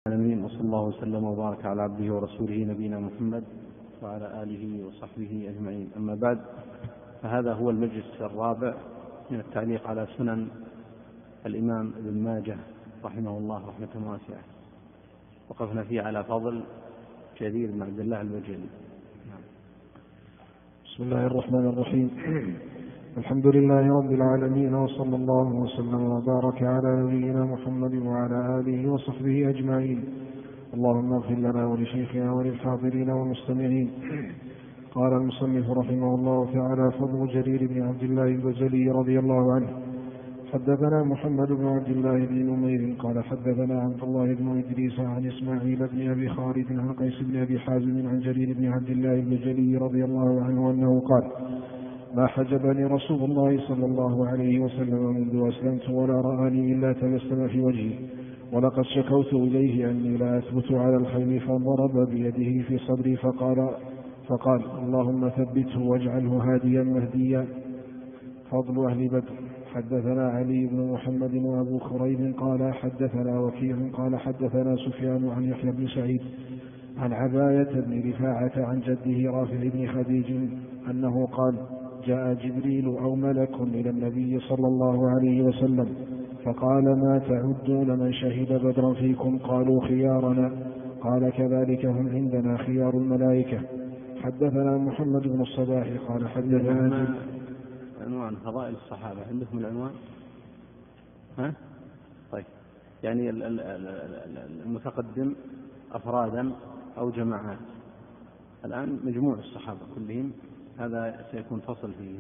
العالمين، وصلى الله وسلم وبارك على عبده ورسوله نبينا محمد وعلى آله وصحبه أجمعين. أما بعد، فهذا هو المجلس الرابع من التعليق على سنن الإمام ابن ماجه رحمه الله رحمة واسعة. وقفنا فيه على فضل جرير بن عبد الله البجلي. بسم الله الرحمن الرحيم. الحمد لله رب العالمين، وصلى الله وسلم وبارك على نبينا محمد وعلى آله وصحبه أجمعين. اللهم اغفر لنا ولشيخنا وللحاضرين والمستمعين. قال المصنف رحمه الله تعالى: فضل جرير بن عبد الله البجلي رضي الله عنه. حدثنا محمد بن عبد الله بن نمير قال حدثنا عبد الله بن إدريس عن إسماعيل بن أبي خالد عن قيس بن أبي حازم عن جرير بن عبد الله البجلي رضي الله عنه أنه قال: ما حجبني رسول الله صلى الله عليه وسلم منذ أسلمت ولا رآني إلا تبسم في وجهي، ولقد شكوت إليه أني لا أثبت على الخيل، فضرب بيده في صدري فقال: اللهم ثبته واجعله هاديا مهديا. فضل أهل بدر. حدثنا علي بن محمد وأبو خريب قال حدثنا وكيع قال حدثنا سفيان عن يحيى بن سعيد عن عباية بن رفاعة عن جده رافع بن خديج أنه قال: جاء جبريل أو ملك إلى النبي صلى الله عليه وسلم فقال: ما تعدون من شهد بدرا فيكم؟ قالوا: خيارنا. قال: كذلك هم عندنا خيار الملائكة. حدثنا محمد بن الصباح قال حدثنا عنوان فضائل الصحابة عندكم العنوان؟ طيب، يعني المتقدم أفرادا أو جماعات. الآن مجموع الصحابة كلهم، هذا سيكون فصل فيه.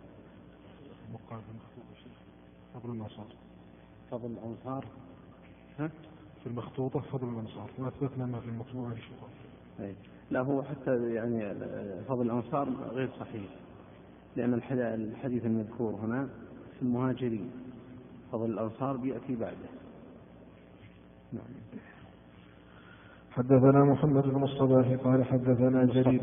فضل الأنصار. فضل الأنصار في المخطوطة فضل الأنصار، وأثبتنا ما في المطبوعة شيء. لا، هو حتى يعني فضل الأنصار غير صحيح، لأن الحديث المذكور هنا في المهاجرين، فضل الأنصار بيأتي بعده. نعم. حدثنا محمد بن الصباح قال حدثنا جرير.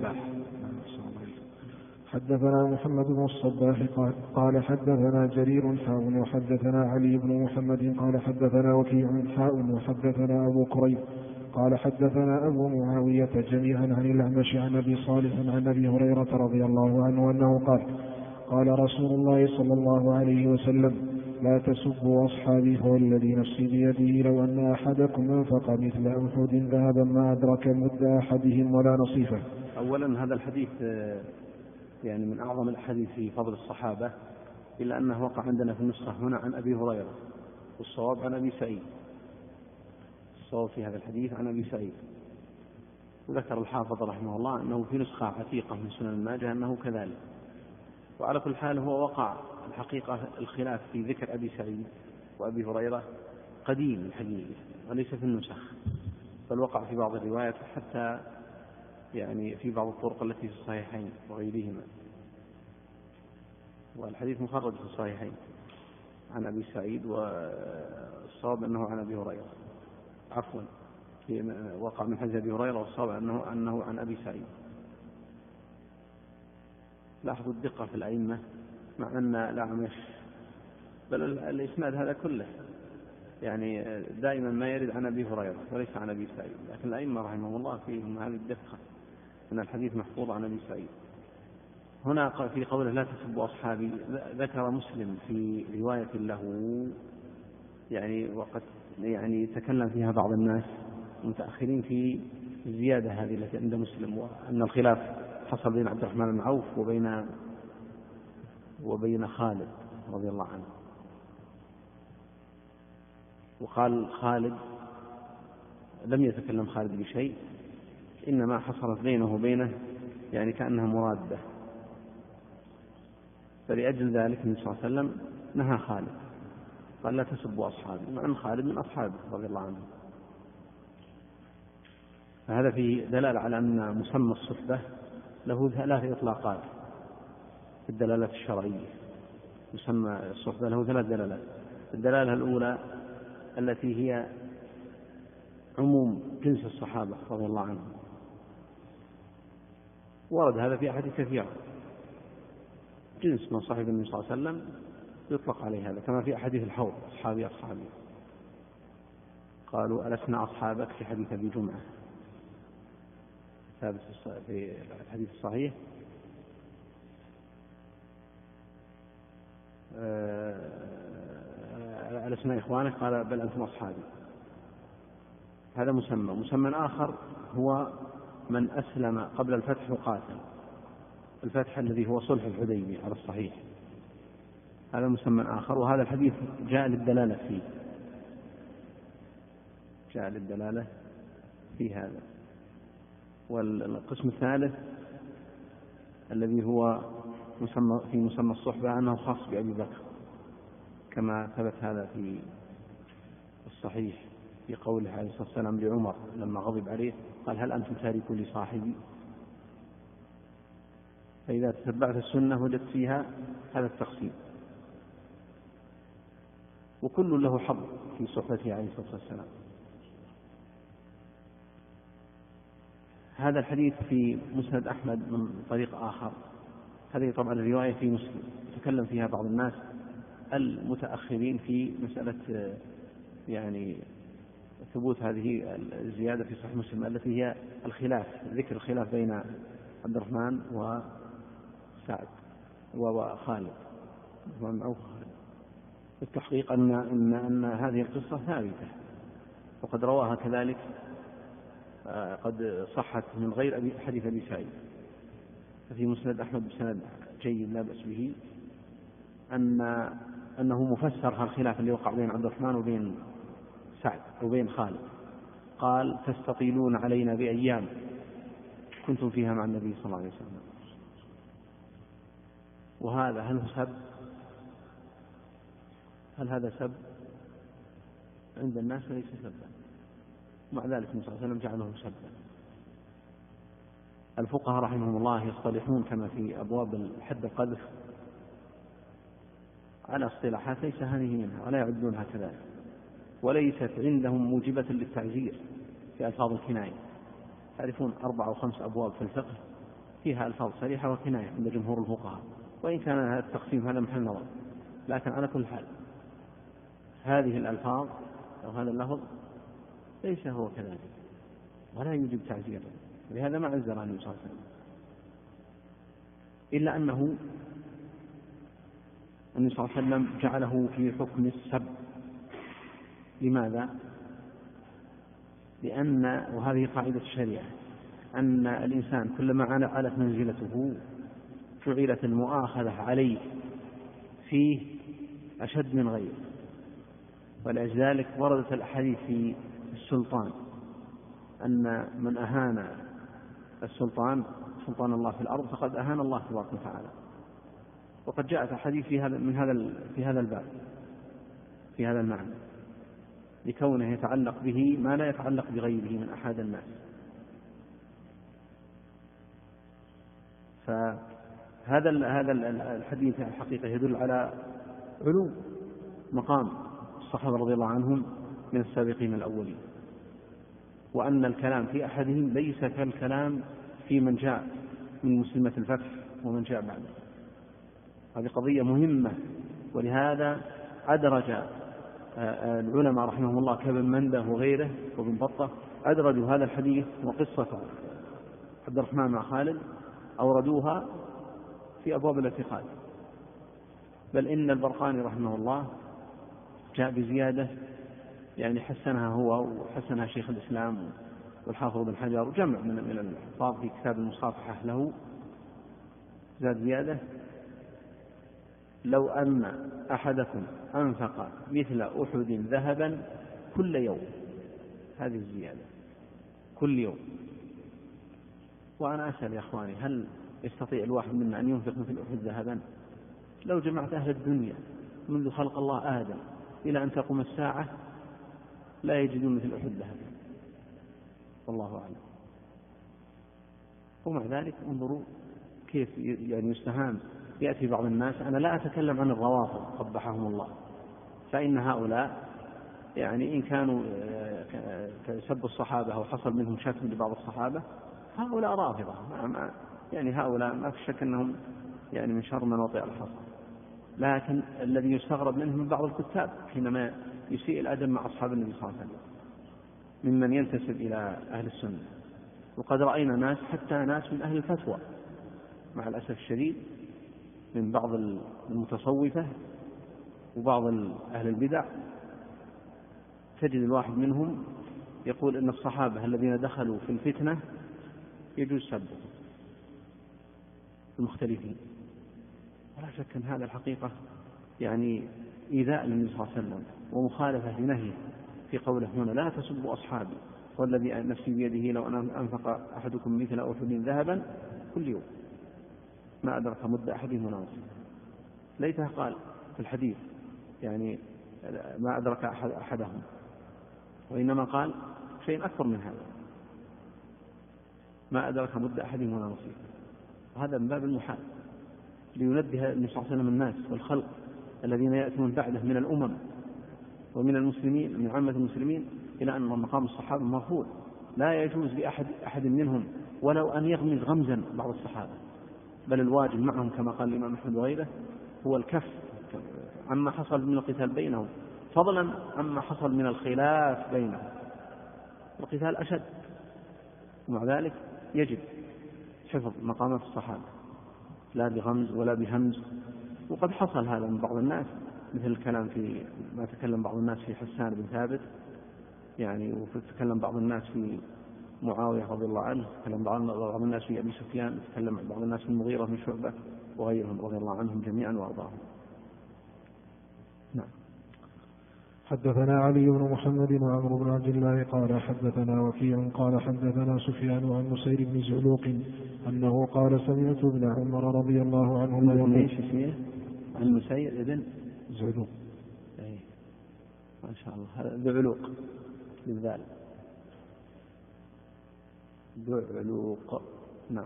حدثنا محمد بن الصباح قال حدثنا جرير وحدثنا علي بن محمد قال حدثنا وكيع وحدثنا أبو كريب قال حدثنا أبو معاوية جميعا عن الأعمش عن أبي صالح عن أبي هريرة رضي الله عنه أنه قال رسول الله صلى الله عليه وسلم: لا تسبوا أصحابي، هو الذي نفسي بيده لو أن أحدكم أنفق مثل أحد ذهبا ما أدرك مد أحدهم ولا نصيفه. أولا، هذا الحديث يعني من أعظم الحديث في فضل الصحابة، إلا أنه وقع عندنا في النسخة هنا عن أبي هريرة، والصواب عن أبي سعيد. الصواب في هذا الحديث عن أبي سعيد. وذكر الحافظ رحمه الله أنه في نسخة عتيقة من سنن الماجه أنه كذلك. وعلى كل حال هو وقع الحقيقة الخلاف في ذكر أبي سعيد وأبي هريرة قديم الحقيقة، وليس في النسخ، بل وقع في بعض الروايات، حتى يعني في بعض الطرق التي في الصحيحين وغيرهما. والحديث مخرج في الصحيحين عن أبي سعيد، والصواب أنه عن أبي هريرة. عفوا، وقع من حديث أبي هريرة، والصواب أنه عن أبي سعيد. لاحظوا الدقة في الأئمة، مع أن الأعمش بل الإسناد هذا كله يعني دائما ما يرد عن أبي هريرة وليس عن أبي سعيد، لكن الأئمة رحمهم الله فيهم هذه الدقة أن الحديث محفوظ عن أبي سعيد. هنا في قوله لا تسبوا أصحابي، ذكر مسلم في رواية له يعني وقد يعني تكلم فيها بعض الناس متأخرين في الزيادة هذه التي عند مسلم، وأن الخلاف حصل بين عبد الرحمن بن عوف وبين خالد رضي الله عنه. وقال خالد لم يتكلم خالد بشيء، إنما حصلت بينه وبينه يعني كأنها مرادة، فلأجل ذلك النبي صلى الله عليه وسلم نهى خالد، قال لا تسبوا أصحابي، مع أن خالد من أصحابه رضي الله عنه. فهذا فيه دلالة على أن مسمى الصحبة له ثلاث إطلاقات في الدلالات الشرعية. مسمى الصحبة له ثلاث دلالات. الدلالة الأولى التي هي عموم جنس الصحابة رضي الله عنهم، ورد هذا في أحاديث كثيرة، جنس من صاحب النبي صلى الله عليه وسلم يطلق عليه هذا، كما في أحاديث الحوض أصحابي أصحابي. قالوا ألسنا أصحابك في حديث أبي جمعة ثابت في الحديث الصحيح ألسنا إخوانك؟ قال بل أنتم أصحابي. هذا مسمى آخر هو من أسلم قبل الفتح وقاتل، الفتح الذي هو صلح الحديبية على الصحيح، هذا مسمى آخر. وهذا الحديث جاء للدلالة في هذا. والقسم الثالث الذي هو في مسمى الصحبة أنه خاص بأبي بكر، كما ثبت هذا في الصحيح في قوله عليه الصلاة والسلام لعمر لما غضب عليه قال هل أنتم تاركوا لي صاحبي؟ فإذا تتبعت السنة وجدت فيها هذا التقسيم، وكل له حظ في صحبته عليه الصلاة والسلام. هذا الحديث في مسند أحمد من طريق آخر، هذه طبعا الرواية في مسلم تكلم فيها بعض الناس المتأخرين في مسألة يعني ثبوت هذه الزيادة في صحيح مسلم التي هي الخلاف، ذكر الخلاف بين عبد الرحمن وسعد وخالد أو خالد. التحقيق أن هذه القصة ثابتة، وقد رواها كذلك قد صحت من غير حديث أبي سعيد، ففي مسند أحمد بسند جيد لا بأس به أنه مفسر الخلاف اللي وقع بين عبد الرحمن وبين سعد وبين خالد. قال تستطيلون علينا بأيام كنتم فيها مع النبي صلى الله عليه وسلم. وهذا هل سب؟ هل هذا سب؟ عند الناس ليس سبا، مع ذلك النبي صلى الله عليه وسلم جعله سبا. الفقهاء رحمهم الله يصطلحون كما في أبواب الحد القذف على اصطلاحات ليس هذه منها ولا يعدونها كذلك، وليست عندهم موجبة للتعزير في ألفاظ الكناية. تعرفون 4 أو 5 أبواب في الفقه فيها ألفاظ صريحة وكناية عند جمهور الفقهاء، وإن كان هذا التقسيم هذا محل نظر، لكن على كل حال هذه الألفاظ أو هذا اللفظ ليس هو كذلك ولا يوجب تعزيرا، لهذا ما عزر النبي صلى الله عليه وسلم، إلا أنه النبي صلى الله عليه وسلم جعله في حكم السب. لماذا؟ لأن وهذه قاعدة الشريعة أن الإنسان كلما علت منزلته جعلت المؤاخذة عليه فيه أشد من غيره. ولذلك وردت الأحاديث في السلطان أن من أهان السلطان سلطان الله في الأرض فقد أهان الله تبارك وتعالى. وقد جاءت أحاديث في هذا الباب في هذا المعنى، لكونه يتعلق به ما لا يتعلق بغيره من أحد الناس. فهذا الحديث الحقيقة يدل على علو مقام الصحابة رضي الله عنهم من السابقين الأولين، وأن الكلام في أحدهم ليس كالكلام في من جاء من مسلمة الفتح ومن جاء بعده. هذه قضية مهمة، ولهذا أدرج العلماء رحمهم الله كابن منده وغيره وابن بطة أدرجوا هذا الحديث وقصة عبد الرحمن مع خالد أوردوها في أبواب الاعتقاد. بل إن البرقاني رحمه الله جاء بزيادة يعني حسنها هو وحسنها شيخ الإسلام والحافظ بن حجر وجمع من الحفاظ في كتاب المصافحة له، زاد زيادة لو أن أحدكم أنفق مثل أحد ذهبا كل يوم، هذه الزيادة كل يوم. وأنا أسأل يا أخواني هل يستطيع الواحد منا أن ينفق مثل أحد ذهبا؟ لو جمعت أهل الدنيا منذ خلق الله آدم إلى أن تقوم الساعة لا يجدون مثل أحد ذهبا، والله أعلم. ومع ذلك انظروا كيف يعني يستهان. يأتي بعض الناس، أنا لا أتكلم عن الروافض قبحهم الله، فإن هؤلاء يعني إن كانوا سبوا الصحابة أو حصل منهم شتم لبعض الصحابة هؤلاء رافضة، يعني هؤلاء ما في شك أنهم يعني من شر من وطئ الحصى. لكن الذي يستغرب منهم من بعض الكتاب حينما يسيء الأدب مع أصحاب النبي صلى الله عليه وسلم، ممن ينتسب إلى أهل السنة. وقد رأينا ناس حتى ناس من أهل الفتوى مع الأسف الشديد من بعض المتصوفة وبعض أهل البدع، تجد الواحد منهم يقول إن الصحابة الذين دخلوا في الفتنة يجوز سبهم المختلفين. ولا شك أن هذا الحقيقة يعني إيذاء للنبي صلى الله عليه وسلم ومخالفة لنهيه في قوله هنا لا تسبوا أصحابي والذي نفسي بيده لو أن أنفق أحدكم مثل أحد ذهبا كل يوم ما أدرك مد أحدهم ولا نصف. ليته قال في الحديث يعني ما أدرك أحدهم، وإنما قال شيء أكثر من هذا ما أدرك مد أحدهم ولا نصف. وهذا من باب المحال لينبه النبي صلى الله عليه وسلم الناس والخلق الذين يأتون بعده من الأمم ومن المسلمين من عامة المسلمين إلى أن مقام الصحابة مرفوض، لا يجوز لأحد منهم ولو أن يغمز غمزا بعض الصحابة، بل الواجب معهم كما قال الإمام أحمد وغيره هو الكف عما حصل من القتال بينهم، فضلا عما حصل من الخلاف بينهم. القتال أشد، ومع ذلك يجب حفظ مقامات الصحابة لا بغمز ولا بهمز. وقد حصل هذا من بعض الناس، مثل الكلام في ما تكلم بعض الناس في حسان بن ثابت يعني، وتكلم بعض الناس في معاوية رضي الله عنه، تكلم بعض الناس في أبي سفيان، تكلم بعض الناس في المغيرة بن شعبة وغيرهم رضي الله عنهم جميعا وأرضاهم. نعم. حدثنا علي بن محمد وعمرو بن عبد الله قال حدثنا وكيع قال حدثنا سفيان عن نسير بن زعلوق أنه قال سمعت ابن عمر رضي الله عنهما يقول ايش اسمه؟ عن نسير بن زعلوق. اي ما شاء الله، هذا زعلوق بالذال، زعلوق. نعم.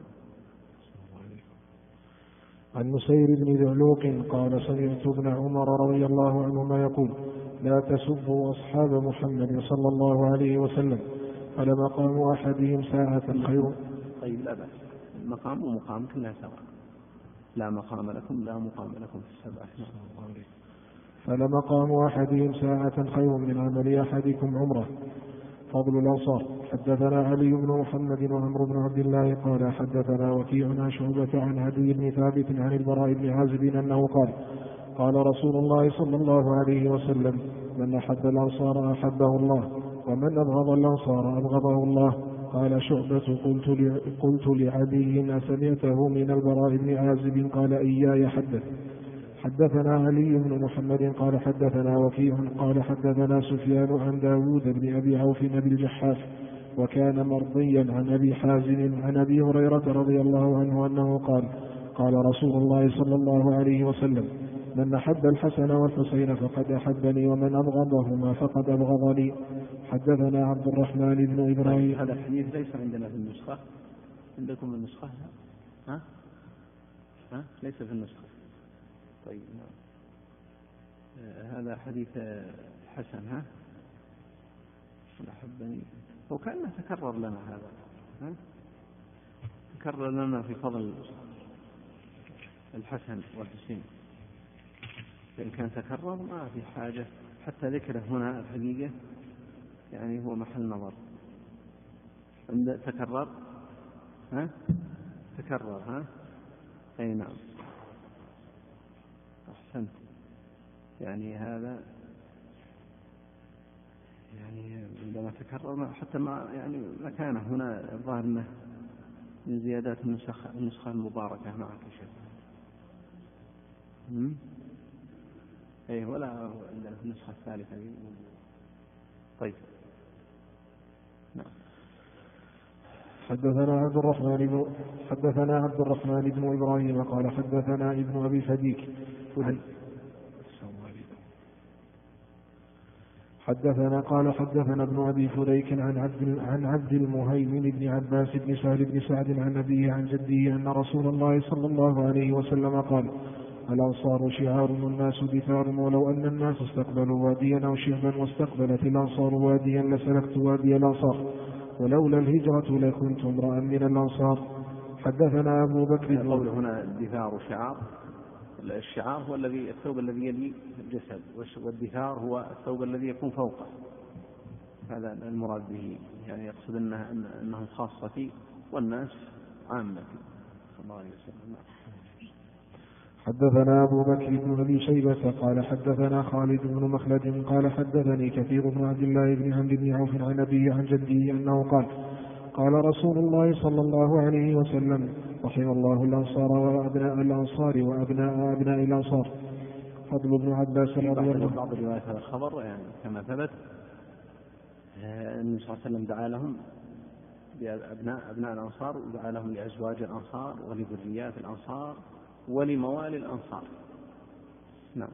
عن نسير بن زعلوق قال سمعت ابن عمر رضي الله عنهما يقول لا تسبوا أصحاب محمد صلى الله عليه وسلم فلمقام أحدهم ساعة خير. طيب لا بأس، مقام ومقام كلها سواء، لا مقام لكم لا مقام لكم في السبع. فلمقام أحدهم ساعة خير من عمل أحدكم عمره. فضل الأنصار. حدثنا علي بن محمد وعمرو بن عبد الله قال حدثنا وكيع عن شعبة عن عدي بن ثابت عن البراء بن عازب أنه قال قال رسول الله صلى الله عليه وسلم من أحب الأنصار أحبه الله ومن أبغض الأنصار أبغضه الله. قال شعبة قلت لعدي أسمعته من البراء بن عازب قال إياي حدث. حدثنا علي بن محمد قال حدثنا وكيع قال حدثنا سفيان عن داود بن أبي عوف بن الجحاف وكان مرضيا عن أبي حازم عن أبي هريرة رضي الله عنه أنه قال رسول الله صلى الله عليه وسلم من أحب الحسن والحسين فقد أحبني ومن أبغضهما فقد أبغضني. حدثنا عبد الرحمن بن إبراهيم. هذا الحديث ليس عندنا في النسخة، عندكم النسخة؟ ها ليس في النسخة. طيب هذا حديث حسن. أحبني وكأنه تكرر لنا هذا، تكرر لنا في فضل الحسن والحسين، لأن كان تكرر ما في حاجة حتى ذكره هنا الحقيقة يعني هو محل نظر. عند تكرر تكرر أي نعم أحسنت. يعني هذا يعني عندما تكرر حتى ما يعني مكانه هنا الظاهر انه من زيادات النسخة المباركة معك يا شيخ. اي ولا عندنا في النسخة الثالثة. طيب نعم. حدثنا عبد الرحمن بن إبراهيم قال حدثنا ابن أبي فديك حدثنا ابن أبي فديك عن عبد المهيمن بن عباس بن سهل بن سعد عن أبيه عن جده أن رسول الله صلى الله عليه وسلم قال الأنصار شعار والناس دثار ولو أن الناس استقبلوا واديا أو شعبا واستقبلت الأنصار واديا لسلكت وادي الأنصار ولولا الهجرة لكنت امرأ من الأنصار. حدثنا أبو بكر. قول هنا الدثار شعار، الشعار هو الثوب الذي يلي الجسد، والدثار هو الثوب الذي يكون فوقه. هذا المراد به، يعني يقصد أنهم خاصتي والناس عامتي صلى الله عليه وسلم. حدثنا أبو بكر بن أبي شيبة قال حدثنا خالد بن مخلد قال حدثني كثير بن عبد الله بن عمرو بن عوف عن أبيه عن جده أنه قال قال رسول الله صلى الله عليه وسلم رحم الله الأنصار وأبناء الأنصار وأبناء أبناء الأنصار. فضل بن عباس رضي الله عنه. بعض روايات هذا الخبر يعني كما ثبت النبي صلى الله عليه وسلم دعا لهم بأبناء الأنصار، ودعا لهم لأزواج الأنصار ولذريات الأنصار ولموالي الأنصار. نعم.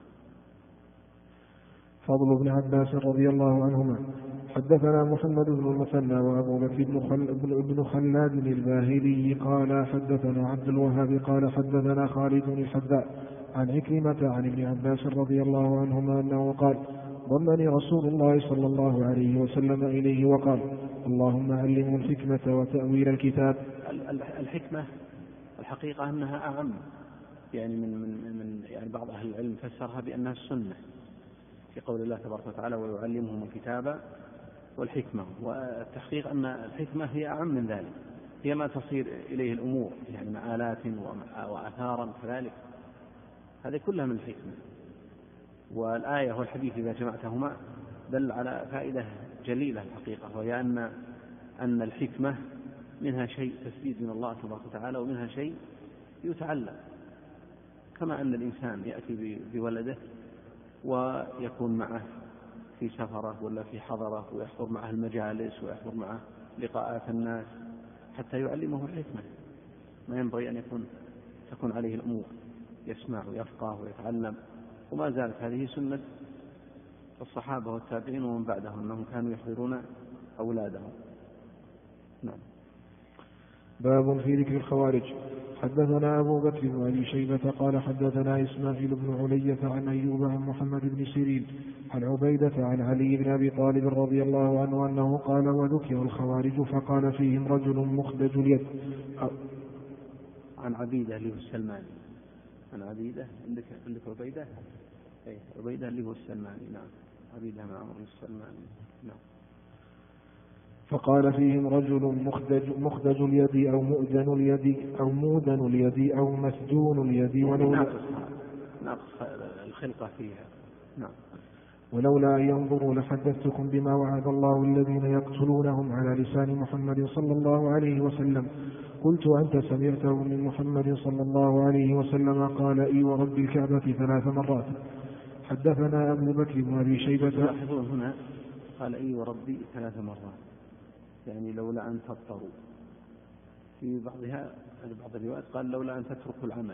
فضل بن عباس رضي الله عنهما. حدثنا محمد بن المثنى وأبو بكر بن خلاد الباهلي قال حدثنا عبد الوهاب قال حدثنا خالد الحذاء عن عكرمة عن ابن عباس رضي الله عنهما أنه قال ضمني رسول الله صلى الله عليه وسلم إليه وقال اللهم علمه الحكمة وتأويل الكتاب. الحكمة الحقيقة أنها أعم، يعني من يعني بعض أهل العلم فسرها بأنها السنة في قول الله تبارك وتعالى ويعلمهم الكتاب والحكمة، والتحقيق أن الحكمة هي أعم من ذلك، هي ما تصير إليه الأمور يعني مآلات وآثارا كذلك، هذه كلها من الحكمة. والآية والحديث إذا جمعتهما دل على فائدة جليلة الحقيقة، وهي أن الحكمة منها شيء تسديد من الله تبارك وتعالى ومنها شيء يتعلم، كما أن الإنسان يأتي بولده ويكون معه في سفره ولا في حضره ويحضر معه المجالس ويحضر معه لقاءات الناس حتى يعلمه الحكمة، ما ينبغي أن تكون عليه الأمور، يسمع ويفقه ويتعلم. وما زالت هذه سنة الصحابة والتابعين ومن بعدهم أنهم كانوا يحضرون أولادهم. نعم. باب في ذكر الخوارج. حدثنا أبو بكر بن أبي شيبة قال حدثنا إسماعيل بن علية عن أيوب عن محمد بن سيرين عن عبيدة عن علي بن أبي طالب رضي الله عنه أنه قال وذكر الخوارج فقال فيهم رجل مخدج اليد. عن عبيدة اللي هو السلماني. عن عبيدة عندك عبيدة؟ أي عبيدة اللي هو السلماني. نعم. عبيدة معه السلماني. نعم. فقال فيهم رجل مخدج اليد أو مؤذن اليد أو مودن اليد أو مسجون اليد ناقص الخلقة فيها. نعم. ولولا أن ينظروا لحدثتكم بما وعد الله الذين يقتلونهم على لسان محمد صلى الله عليه وسلم. قلت أنت سمعته من محمد صلى الله عليه وسلم؟ قال إي ورب الكعبة 3 مرات. حدثنا أبو بكر بن أبي شيبة. لاحظون هنا قال إي وربي 3 مرات، يعني لولا أن تضطروا. في بعض الروايات قال لولا أن تتركوا العمل،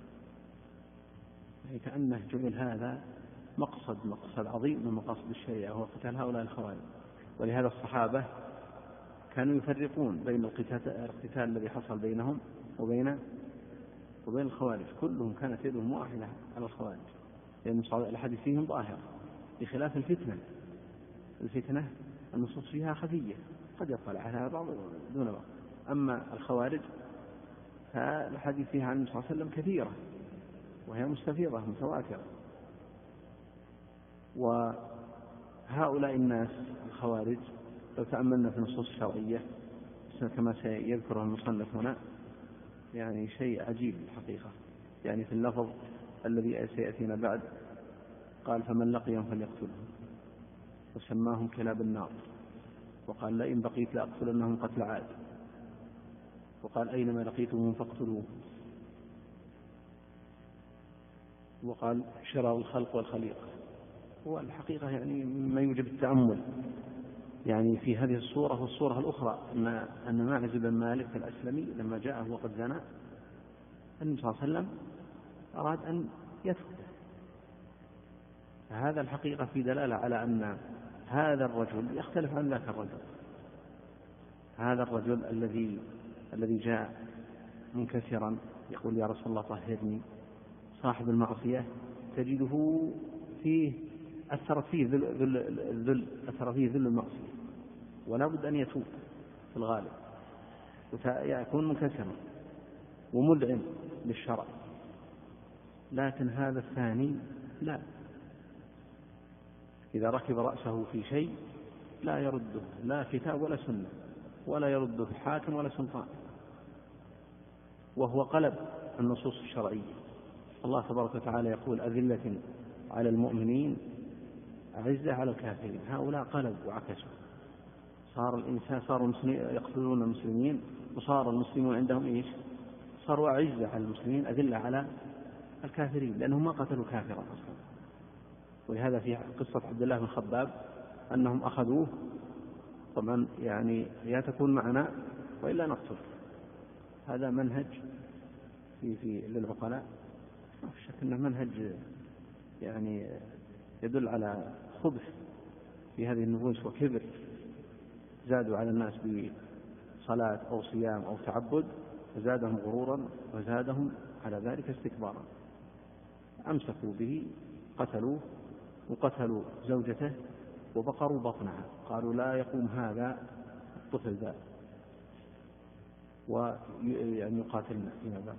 يعني كأنه جعل هذا مقصد عظيم من مقاصد الشريعة وهو قتال هؤلاء الخوارج. ولهذا الصحابة كانوا يفرقون بين القتال الذي حصل بينهم وبين الخوارج، كلهم كانت يدهم واحدة على الخوارج، لأن الحديث فيهم ظاهر، بخلاف الفتنة النصوص فيها خفية قد يطلع عليها بعض دون بعض. أما الخوارج فالحديث فيها عن النبي صلى الله عليه وسلم كثيرة وهي مستفيضة متواترة. وهؤلاء الناس الخوارج لو تأملنا في النصوص الشرعية كما سيذكره المصنف هنا يعني شيء عجيب الحقيقة. يعني في اللفظ الذي سيأتينا بعد قال فمن لقيهم فليقتلهم، وسماهم كلاب النار، وقال لئن بقيت لأقتلنهم قتل عاد، وقال أينما لقيتمهم فاقتلوهم، وقال شرار الخلق والخليقة. والحقيقة يعني ما يوجب التأمل يعني في هذه الصورة والصورة الأخرى أن ماعز بن مالك الأسلمي لما جاءه وقد زنى النبي صلى الله عليه وسلم أراد أن يتركه. فهذا الحقيقة في دلالة على أن هذا الرجل يختلف عن ذاك الرجل. هذا الرجل الذي جاء منكسرا يقول يا رسول الله طهرني، صاحب المعصية تجده فيه أثر فيه ذل المعصية، ولا بد أن يتوب في الغالب، ويكون منكسرا ومذعن للشرع. لكن هذا الثاني لا، إذا ركب رأسه في شيء لا يرده لا كتاب ولا سنة، ولا يرده حاكم ولا سلطان، وهو قلب النصوص الشرعية. الله تبارك وتعالى يقول أذلة على المؤمنين أعزة على الكافرين. هؤلاء قلب وعكسوا، صار الإنسان صاروا المسلمين يقتلون المسلمين، وصار المسلمون عندهم إيش؟ صاروا أعزة على المسلمين أذلة على الكافرين، لأنهم ما قتلوا كافرا أصلا. ولهذا في قصة عبد الله بن خباب أنهم أخذوه، طبعا يعني يا تكون معنا وإلا نقتل. هذا منهج في للعقلاء، ما في شك أنه منهج يعني يدل على خبث في هذه النفوس وكبر. زادوا على الناس بصلاة أو صيام أو تعبد، فزادهم غرورا وزادهم على ذلك استكبارا. أمسكوا به، قتلوه وقتلوا زوجته وبقروا بطنها، قالوا لا يقوم هذا الطفل ذا ويعني يقاتلنا فيما بعد.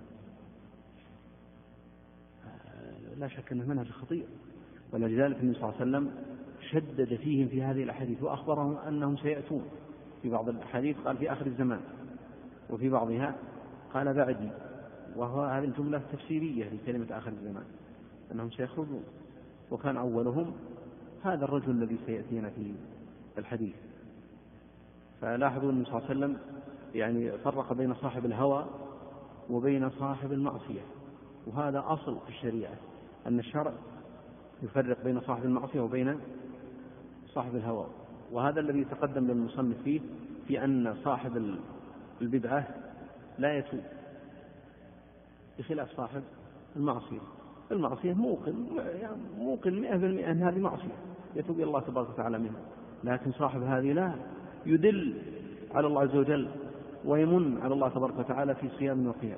لا شك أنه منهج خطير، ولذلك النبي صلى الله عليه وسلم شدد فيهم في هذه الأحاديث وأخبرهم أنهم سيأتون. في بعض الأحاديث قال في آخر الزمان، وفي بعضها قال بعدي، وهذه الجملة تفسيرية لكلمة آخر الزمان، أنهم سيخرجون. وكان أولهم هذا الرجل الذي سيأتينا في الحديث. فلاحظوا النبي صلى الله عليه وسلم يعني فرق بين صاحب الهوى وبين صاحب المعصية، وهذا أصل في الشريعة، أن الشرع يفرق بين صاحب المعصية وبين صاحب الهوى. وهذا الذي تقدم للمصنف فيه، في أن صاحب البدعة لا يتوب، بخلاف صاحب المعصية. المعصية موقن 100% أن هذه معصية، يتوب إلى الله تبارك وتعالى منها. لكن صاحب هذه لا، يدل على الله عز وجل ويمن على الله تبارك وتعالى في صيام وقيام.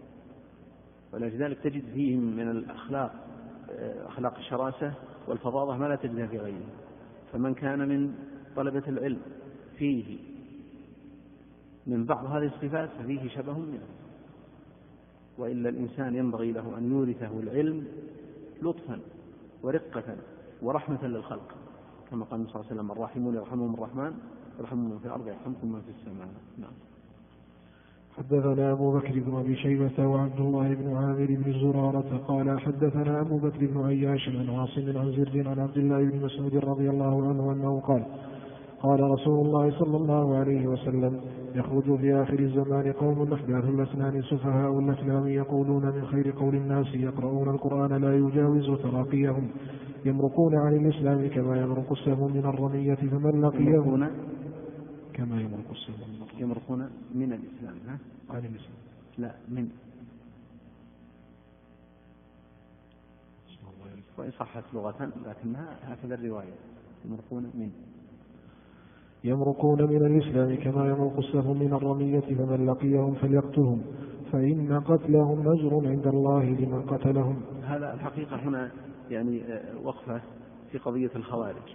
ولذلك تجد فيهم من الأخلاق أخلاق الشراسة والفظاظة ما لا تجدها في غيره. فمن كان من طلبة العلم فيه من بعض هذه الصفات ففيه شبه منه. وإلا الإنسان ينبغي له أن يورثه العلم لطفا ورقة ورحمة للخلق، كما قال صلى الله عليه وسلم: الراحمون يرحمهم الرحمن، يرحمهم من في الأرض يرحمكم من في السماء. نعم. حدثنا أبو بكر بن أبي شيبة وعبد الله بن عامر بن زرارة قال حدثنا أبو بكر بن عياش عن عاصم عن زرد عن عبد الله بن مسعود رضي الله عنه أنه قال: قال رسول الله صلى الله عليه وسلم: يخرج في آخر الزمان قوم أحداث الأسنان سفهاء الأفلام يقولون من خير قول الناس يقرؤون القرآن لا يجاوز تراقيهم يمرقون عن الإسلام كما يمرق السهم من الرمية فمن لقيهم كما يمرق السهم يمرقون من الإسلام عن الإسلام لا من، وإن صحت لغة لكنها هكذا الرواية، يمرقون من الإسلام كما يمرق السهم من الرمية فمن لقيهم فليقتلهم فإن قتلهم أجر عند الله لمن قتلهم. هذا الحقيقة هنا يعني وقفة في قضية الخوارج.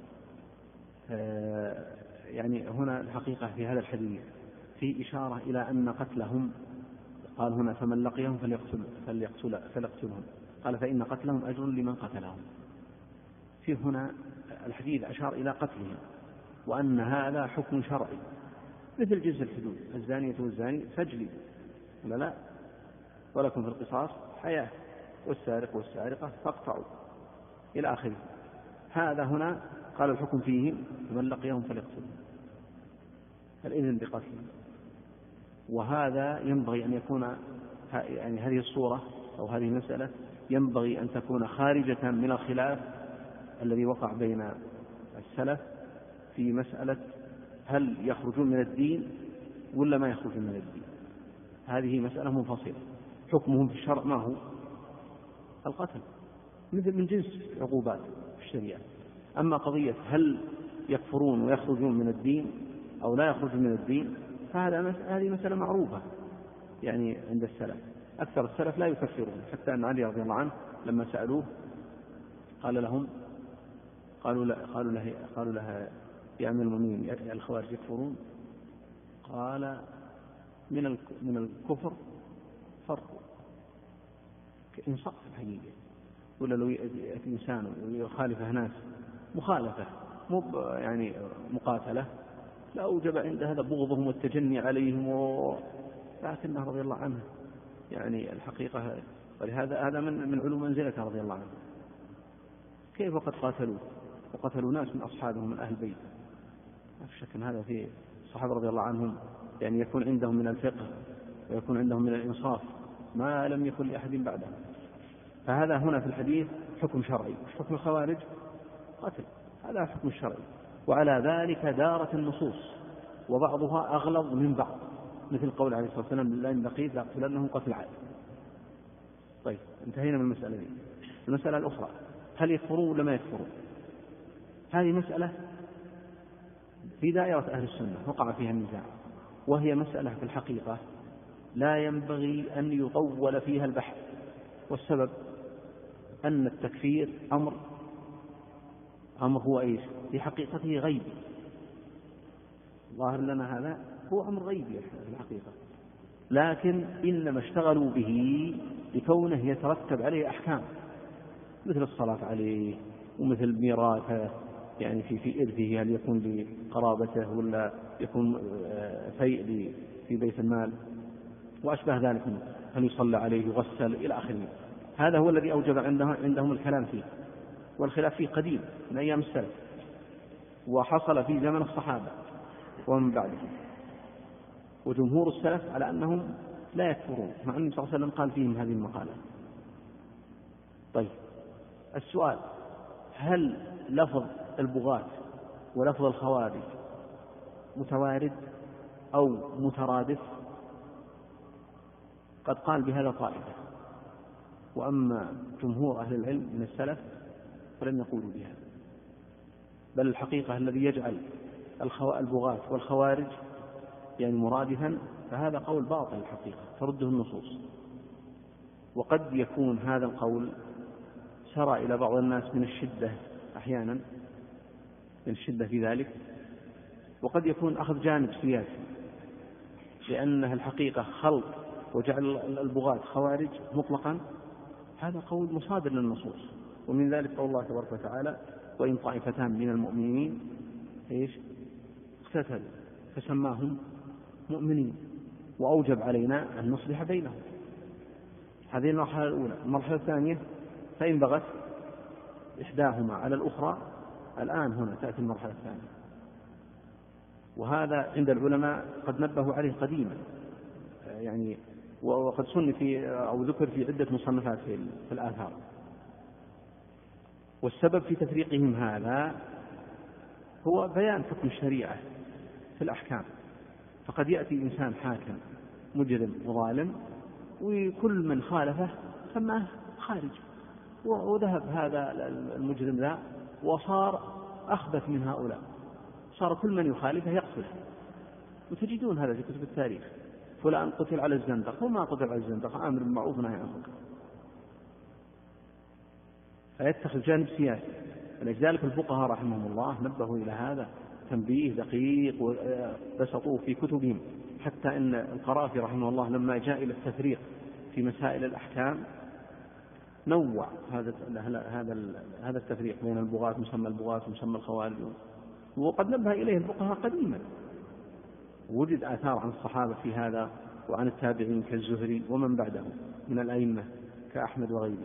يعني هنا الحقيقة في هذا الحديث في إشارة إلى أن قتلهم، قال هنا فمن لقيهم فليقتلهم، قال فإن قتلهم أجر لمن قتلهم. في هنا الحديث أشار إلى قتلهم، وأن هذا حكم شرعي مثل جنس الحدود: الزانية والزاني فاجلدوا، لا ولكم في القصاص حياة، والسارق والسارقة فاقطعوا إلى آخره. هذا هنا قال الحكم فيهم فمن لقيهم فليقتلهم، الإذن بقتلهم. وهذا ينبغي أن يكون يعني هذه الصورة أو هذه المسألة ينبغي أن تكون خارجة من الخلاف الذي وقع بين السلف في مسألة هل يخرجون من الدين ولا ما يخرجون من الدين. هذه مسألة منفصلة، حكمهم في الشرع ما هو؟ القتل، مثل من جنس عقوبات في الشريعة. أما قضية هل يكفرون ويخرجون من الدين أو لا يخرجون من الدين، هذه مسألة معروفة يعني عند السلف. أكثر السلف لا يكفرون، حتى أن علي رضي الله عنه لما سألوه قال لهم قالوا لها يا أمير المؤمنين الخوارج يكفرون؟ قال من الكفر فرق إنصاف الحقيقة، ولا لو يأتي إنسان ويخالف ناس مخالفة مو يعني مقاتلة، لا أوجب عند هذا بغضهم والتجني عليهم لكنه رضي الله عنه يعني الحقيقة، ولهذا هذا من علو منزلته رضي الله عنه. كيف وقد قاتلوه وقتلوا ناس من أصحابه من أهل البيت؟ ما في شك أن هذا في الصحابة رضي الله عنهم يعني يكون عندهم من الفقه ويكون عندهم من الإنصاف ما لم يكن لأحد بعدهم. فهذا هنا في الحديث حكم شرعي. حكم الخوارج قتل، هذا حكم الشرعي، وعلى ذلك دارت النصوص وبعضها أغلظ من بعض، مثل قول عليه الصلاة والسلام لئن بقيت لأقتلنهم قتل عاد. طيب انتهينا من المسألة دي. المسألة الأخرى، هل يكفرون ولا ما يكفرون؟ هذه مسألة في دائرة أهل السنة وقع فيها النزاع، وهي مسألة في الحقيقة لا ينبغي أن يطول فيها البحث. والسبب أن التكفير أمر هو إيش؟ في حقيقته غيبي. ظاهر لنا هذا هو أمر غيبي في الحقيقة، لكن إنما اشتغلوا به لكونه يترتب عليه أحكام، مثل الصلاة عليه ومثل ميراثه، يعني في إرثه هل يكون لقرابته ولا يكون فيء في بيت المال وأشبه ذلك، هل يصلى عليه يغسل إلى آخره. هذا هو الذي أوجب عندهم الكلام فيه، والخلاف فيه قديم من أيام السلف، وحصل في زمن الصحابة ومن بعدهم. وجمهور السلف على أنهم لا يكفرون، مع أن صلى الله عليه وسلم قال فيهم هذه المقالة. طيب السؤال، هل لفظ البغاة ولفظ الخوارج متوارد أو مترادف؟ قد قال بهذا طائفة، وأما جمهور أهل العلم من السلف فلم يقولوا بهذا، بل الحقيقة الذي يجعل البغاة والخوارج يعني مرادفا فهذا قول باطل الحقيقة ترده النصوص. وقد يكون هذا القول سرى إلى بعض الناس من الشدة أحيانا، من الشدة في ذلك، وقد يكون أخذ جانب سياسي، لأنها الحقيقة خلط وجعل البغاة خوارج مطلقا، هذا قول مصادر للنصوص. ومن ذلك قول الله تبارك وتعالى وإن طائفتان من المؤمنين اقتتلوا فسماهم مؤمنين وأوجب علينا أن نصلح بينهم. هذه المرحلة الأولى. المرحلة الثانية، فإن بغت إحداهما على الأخرى، الآن هنا تأتي المرحلة الثانية، وهذا عند العلماء قد نبهوا عليه قديما يعني، وقد سن في أو ذكر في عدة مصنفات في الآثار. والسبب في تفريقهم هذا هو بيان حكم الشريعة في الأحكام. فقد يأتي إنسان حاكم مجرم وظالم، وكل من خالفه سماه خارج، وذهب هذا المجرم ذا وصار أخبث من هؤلاء، صار كل من يخالفه يقتله. وتجدون هذا في كتب التاريخ، فلان قتل على الزندق، وما قتل على الزندق، أمر بالمعروف ونهي عن المنكر. فيتخذ جانب سياسي. ولذلك الفقهاء رحمهم الله نبهوا إلى هذا تنبيه دقيق وبسطوه في كتبهم، حتى إن القرافي رحمه الله لما جاء إلى التفريق في مسائل الأحكام نوع هذا التفريق بين البغاة، مسمى البغاة ومسمى الخوارج، وقد نبه إليه الفقهاء قديما. وجد آثار عن الصحابة في هذا وعن التابعين كالزهري ومن بعده من الأئمة كأحمد وغيره.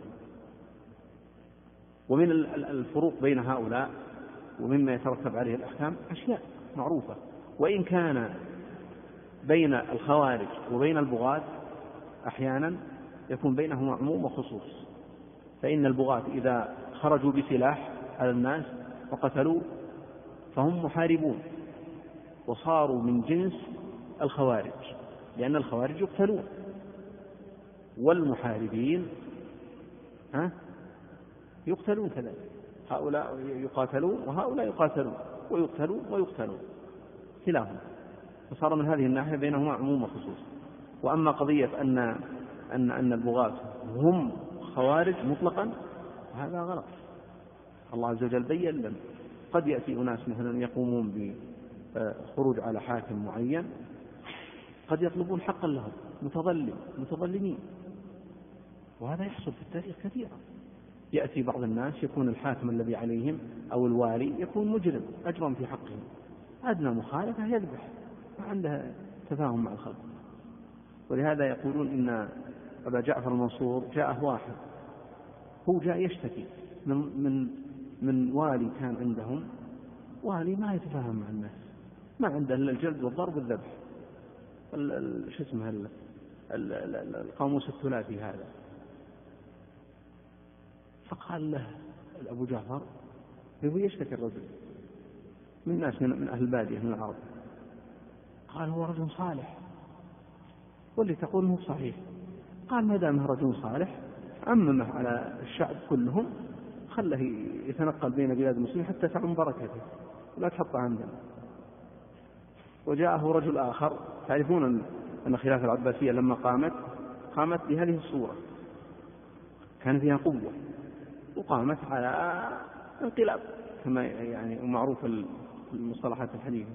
ومن الفروق بين هؤلاء ومما يترتب عليه الأحكام أشياء معروفة، وإن كان بين الخوارج وبين البغاة أحيانا يكون بينهما عموم وخصوص. فإن البغاة إذا خرجوا بسلاح على الناس وقتلوا فهم محاربون وصاروا من جنس الخوارج، لأن الخوارج يقتلون، والمحاربين يقتلون كذلك. هؤلاء يقاتلون وهؤلاء يقاتلون، ويقتلون ويقتلون كلاهما، فصار من هذه الناحية بينهما عموم وخصوص. وأما قضية أن البغاة هم خوارج مطلقا هذا غلط. الله عز وجل بين لنا قد يأتي أناس مثلا يقومون بخروج على حاكم معين، قد يطلبون حقا لهم متظلمين، وهذا يحصل في التاريخ كثيرا. يأتي بعض الناس يكون الحاكم الذي عليهم أو الوالي يكون مجرم أجرم في حقهم، أدنى مخالفة يذبح، ما عنده تفاهم مع الخلق. ولهذا يقولون إن أبا جعفر المنصور جاءه واحد، هو جاء يشتكي من والي كان عندهم، والي ما يتفاهم مع الناس، ما عنده إلا الجلد والضرب والذبح، شو اسمه القاموس الثلاثي هذا. فقال له أبو جعفر يبغى يشتكي الرجل من ناس من أهل البادية من العرب، قال هو رجل صالح واللي تقول هو صحيح. قال ما دامه رجل صالح عممه على الشعب كلهم، خله يتنقل بين بلاد المسلمين حتى تعم بركته ولا تحط عندنا. وجاءه رجل آخر، تعرفون أن الخلافة العباسية لما قامت بهذه الصورة، كان فيها قوة وقامت على انقلاب كما يعني معروف المصطلحات الحديثة.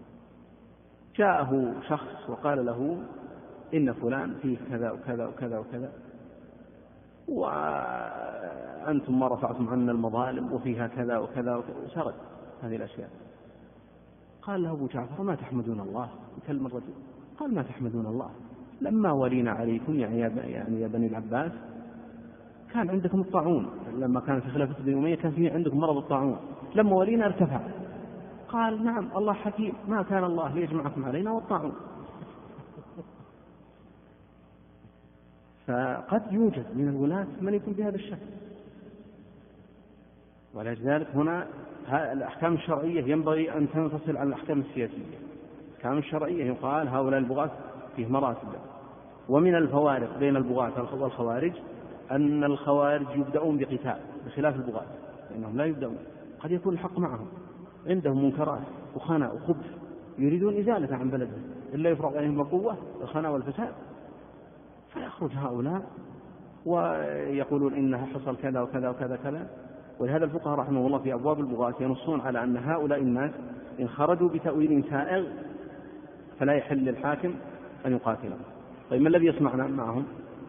جاءه شخص وقال له إن فلان فيه كذا وكذا وكذا وكذا، وأنتم ما رفعتم عنا المظالم وفيها كذا وكذا وكذا، وسرد هذه الأشياء. قال له أبو جعفر ما تحمدون الله؟ يكلم الرجل، قال ما تحمدون الله لما ولينا عليكم يعني يا بني العباس كان عندكم الطاعون، لما كان في خلافة بني أمية كان فيه عندكم مرض الطاعون، لما ولينا ارتفع. قال نعم الله حكيم، ما كان الله ليجمعكم علينا والطاعون. فقد يوجد من الولاة من يكون بهذا الشكل. ولذلك هنا الأحكام الشرعية ينبغي أن تنفصل عن الأحكام السياسية. الأحكام الشرعية يقال هؤلاء البغاة فيه مراتب. ومن الفوارق بين البغاة والخوارج أن الخوارج يبدأون بقتال بخلاف البغاة، لأنهم لا يبدأون، قد يكون الحق معهم، عندهم منكرات وخناء وخبث يريدون إزالة عن بلدهم، إلا يفرض عليهم القوة الخناء والفساد، فيخرج هؤلاء ويقولون إنها حصل كذا وكذا وكذا كذا. ولهذا الفقهاء رحمه الله في أبواب البغاة ينصون على أن هؤلاء الناس إن خرجوا بتأويل سائغ فلا يحل للحاكم أن يقاتلهم. طيب ما الذي يصنع معهم؟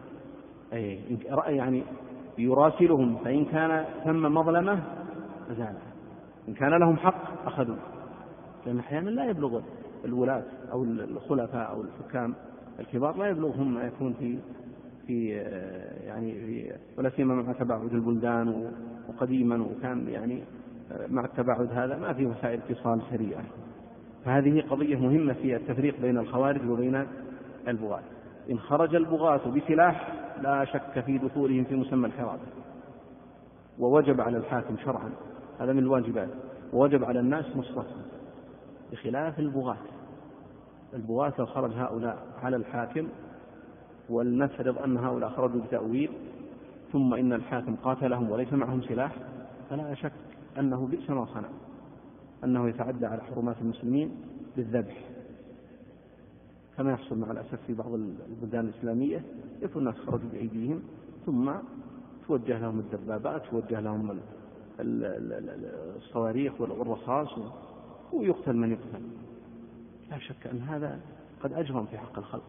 يعني يراسلهم، فإن كان ثم مظلمة أزالها، إن كان لهم حق أخذوا، لأن أحيانا لا يبلغ الولاة أو الخلفاء أو الحكام الكبار لا يبلغهم ما يكون في ولا سيما مع تباعد البلدان وقديما، وكان يعني مع التباعد هذا ما في وسائل اتصال سريعة. فهذه قضية مهمة في التفريق بين الخوارج وبين البغاة. إن خرج البغاة بسلاح لا شك في دخولهم في مسمى الحرابة، ووجب على الحاكم شرعا، هذا من الواجبات، ووجب على الناس نصرتهم، بخلاف البغاة لو خرج هؤلاء على الحاكم ولنفرض أن هؤلاء خرجوا بتأويل ثم إن الحاكم قاتلهم وليس معهم سلاح، فلا شك أنه بئس ما صنع، أنه يتعدى على حرمات المسلمين بالذبح، كما يحصل مع الأسف في بعض البلدان الإسلامية، يكون الناس خرجوا بأيديهم ثم توجه لهم الدبابات، توجه لهم الصواريخ والرصاص ويقتل من يقتل. لا شك أن هذا قد أجرم في حق الخلق،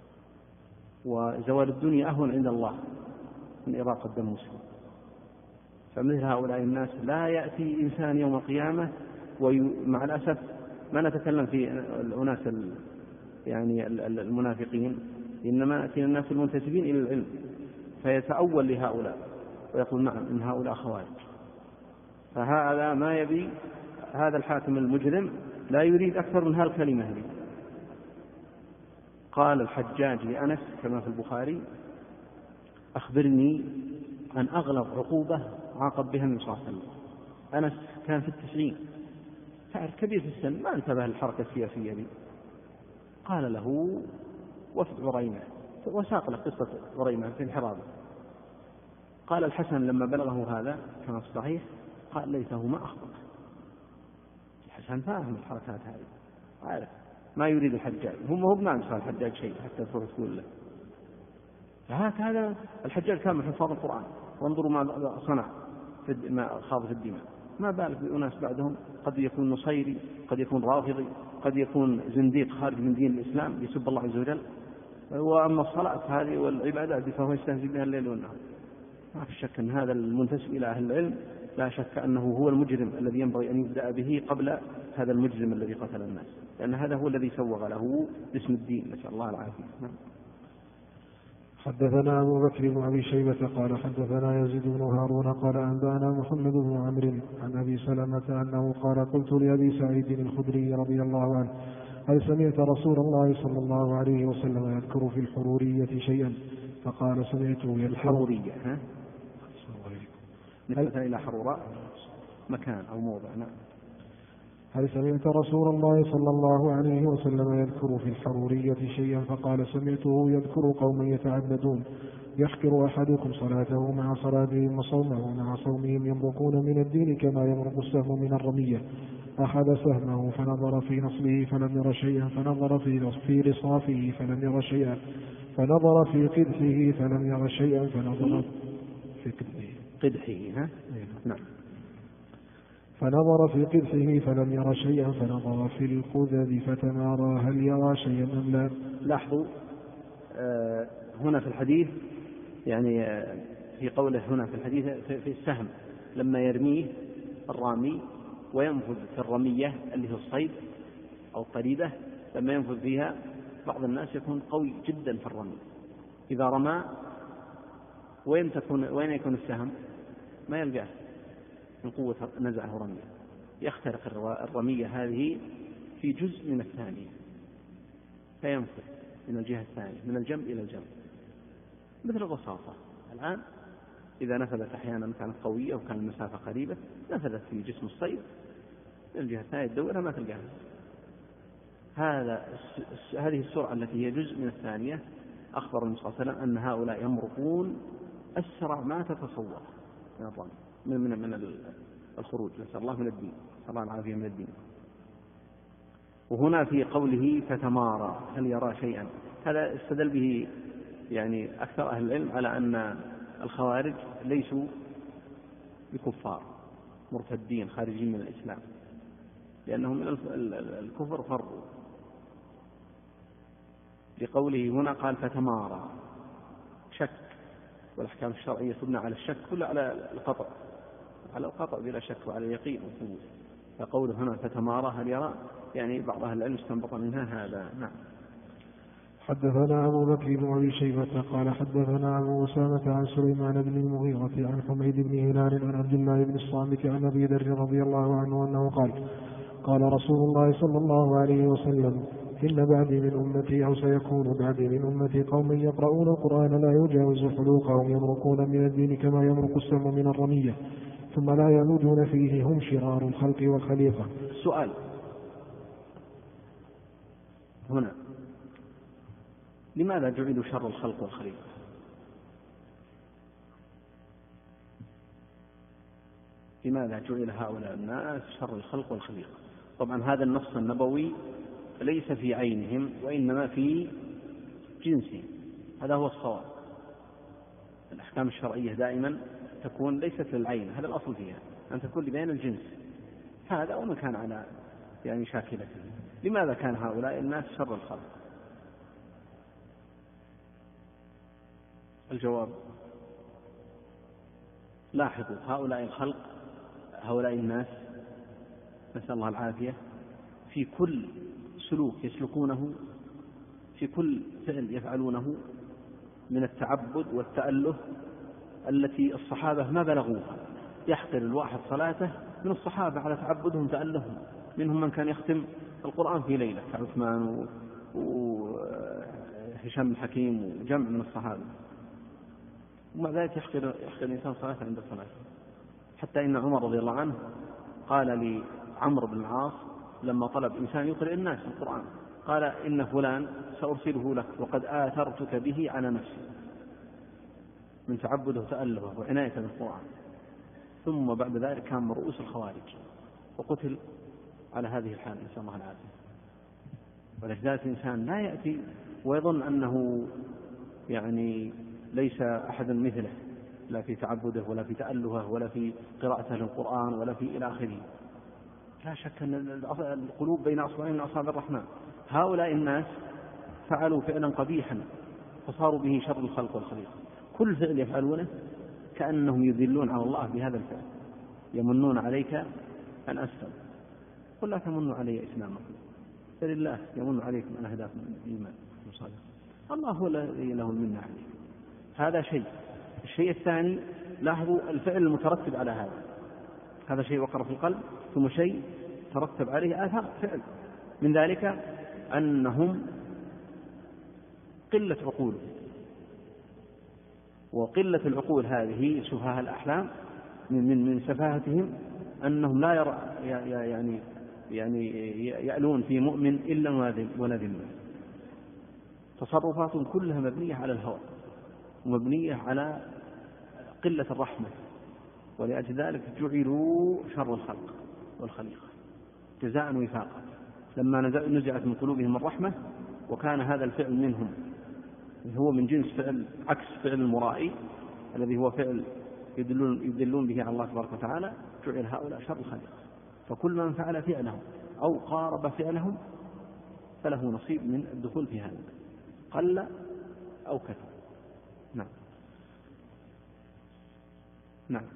وزوال الدنيا أهون عند الله من إراقة دم مسلم. فمثل هؤلاء الناس لا يأتي إنسان يوم القيامة، ومع الأسف ما نتكلم في الأناس يعني المنافقين، إنما نأتي الناس المنتسبين إلى العلم فيتأول لهؤلاء ويقول نعم إن هؤلاء خوارج. فهذا ما يبي هذا الحاكم المجرم، لا يريد أكثر من هالكلمة هذه. قال الحجاج لأنس كما في البخاري أخبرني عن أغلظ عقوبة عاقب بها النبي صلى الله عليه وسلم. أنس كان في 90، تعرف كبير في السن، ما انتبه للحركة السياسية دي. قال له وفد عريمة، وساق له قصة عريمة في الحرابة. قال الحسن لما بلغه هذا كما في الصحيح قال ليته ما أخبر. الحسن فاهم الحركات هذه، عارف ما يريد الحجاج، هو ما نسأل الحجاج شيء حتى تروح تقول له. فهذا الحجاج كان من حفاظ القرآن، وانظروا ما صنع ما خاض في الدماء، ما بالك بأناس بعدهم قد يكون نصيري، قد يكون رافضي، قد يكون زنديق خارج من دين الإسلام يسب الله عز وجل. وأما الصلاة هذه والعبادات فهو يستهزئ بها الليل والنهار. ما في شك أن هذا المنتسب إلى أهل العلم لا شك أنه هو المجرم الذي ينبغي أن يبدأ به قبل هذا المجرم الذي قتل الناس، لأن هذا هو الذي سوغ له باسم الدين، نسأل الله العافية. حدثنا أبو بكر بن أبي شيبة قال حدثنا يزيد بن هارون قال أنبأنا محمد بن عمرو عن أبي سلمة أنه قال قلت لأبي سعيد الخدري رضي الله عنه هل سمعت رسول الله صلى الله عليه وسلم يذكر في الحرورية شيئا؟ فقال سمعته يذكر الحرورية نسبة إلى حروراء مكان أو موضع. هل سمعت رسول الله صلى الله عليه وسلم يذكر في الحرورية شيئا؟ فقال سمعته يذكر قوما يتعددون يحقر أحدكم صلاته مع صلاتهم وصومه مع صومهم يمرقون من الدين كما يمرق السهم من الرمية أخذ سهمه فنظر في نصبه فلم ير شيئا فنظر في رصافه فلم ير شيئا فنظر في قدحه فلم ير شيئا فنظر في قدحه نعم فنظر في قدحه فلم ير شيئا فنظر في القذذ فتمارى هل يرى شيئا أم لا. لاحظوا هنا في الحديث يعني في قوله هنا في الحديث في السهم لما يرميه الرامي وينفذ في الرمية اللي هي الصيد أو الطريدة، لما ينفذ فيها بعض الناس يكون قوي جدا في الرمي، إذا رمى وين يكون السهم؟ ما يلقاه من قوة نزعه رمية، يخترق الرمية هذه في جزء من الثانية فينفذ من الجهة الثانية من الجنب إلى الجنب مثل الرصاصة. الآن إذا نفذت أحيانا كانت قوية وكان المسافة قريبة نفذت في جسم الصيد من الجهة الثانية تدورها ما تلقاها. هذه السرعة التي هي جزء من الثانية أخبر النبي صلى الله عليه وسلم أن هؤلاء يمرقون أسرع ما تتصور من الرمي من الخروج، نسأل الله من الدين، نسأل الله العافية من الدين. وهنا في قوله فتمارى هل يرى شيئا، هذا استدل به يعني أكثر أهل العلم على أن الخوارج ليسوا بكفار مرتدين خارجين من الإسلام، لأنهم من الكفر فروا، لقوله هنا قال فتمارى شك، والأحكام الشرعية تبنى على الشك ولا على القطع بلا شك وعلى اليقين والثبوت. فقوله هنا فتمارى هل يرى يعني بعض أهل العلم استنبط منها هذا. نعم. حدثنا أبو بكر بن أبي شيبة قال حدثنا أبو أسامة عن سليمان بن المغيرة عن حميد بن هلال عن عبد الله بن الصامت عن أبي ذر رضي الله عنه أنه قال رسول الله صلى الله عليه وسلم إن بعدي من أمتي أو سيكون بعدي من أمتي قوم يقرؤون القرآن لا يجاوز حلوقهم يمرقون من الدين كما يمرق السهم من الرمية ثم لا يموجون فيه هم شرار الخلق والخليفة. سؤال هنا لماذا جعلوا شر الخلق والخليفة؟ لماذا جعل هؤلاء الناس شر الخلق والخليفة؟ طبعا هذا النص النبوي ليس في عينهم وإنما في جنسهم، هذا هو الصواب. الأحكام الشرعية دائما تكون ليست للعين، هذا الأصل فيها أن تكون لبين الجنس، هذا وما كان على يعني شاكلته. لماذا كان هؤلاء الناس شر الخلق؟ الجواب لاحظوا هؤلاء الخلق هؤلاء الناس نسأل الله العافية في كل سلوك يسلكونه في كل فعل يفعلونه من التعبد والتأله التي الصحابة ما بلغوها. يحقر الواحد صلاته من الصحابة على تعبدهم تألهم، منهم من كان يختم القرآن في ليلة كعثمان وهشام الحكيم وجمع من الصحابة، ومع ذلك يحقر الإنسان صلاته عند الصلاة. حتى إن عمر رضي الله عنه قال لعمرو بن العاص لما طلب إنسان يقرأ الناس القرآن قال إن فلان سأرسله لك وقد آثرتك به على نفسي، من تعبده وتألهه وعناية بالقرآن. ثم بعد ذلك كان من رؤوس الخوارج وقتل على هذه الحال، نسأل الله العافية. ولذلك الإنسان لا يأتي ويظن أنه يعني ليس أحد مثله، لا في تعبده ولا في تألهه ولا في قراءته للقرآن ولا في إلى آخره. لا شك أن القلوب بين أصبعين من أصابع الرحمن. هؤلاء الناس فعلوا فعلا قبيحا فصاروا به شر الخلق والخليقة. كل فعل يفعلونه كأنهم يذلون على الله بهذا الفعل. يمنون عليك أن أسلم، قل لا تمنوا علي إسلامكم، فلله يمن عليكم أن هداكم الإيمان وصالح. الله هو الذي له المنة عليكم. هذا شيء. الشيء الثاني، لاحظوا الفعل المترتب على هذا شيء وقر في القلب، ثم شيء ترتب عليه آثار فعل. من ذلك أنهم قلة عقول، وقلة العقول هذه سفهاء الأحلام من سفاهتهم أنهم لا يعني يألون في مؤمن إلا ولا ذمة. تصرفاتهم كلها مبنية على الهوى ومبنية على قلة الرحمة، ولأجل ذلك جعلوا شر الخلق والخليقة جزاء وفاقا. لما نزعت من قلوبهم الرحمة وكان هذا الفعل منهم هو من جنس فعل عكس فعل المرائي الذي هو فعل يدلون به على الله تبارك وتعالى، جعل هؤلاء شر الخليقة. فكل من فعل فعلهم أو قارب فعلهم فله نصيب من الدخول في هذا، قل أو كثر. نعم نعم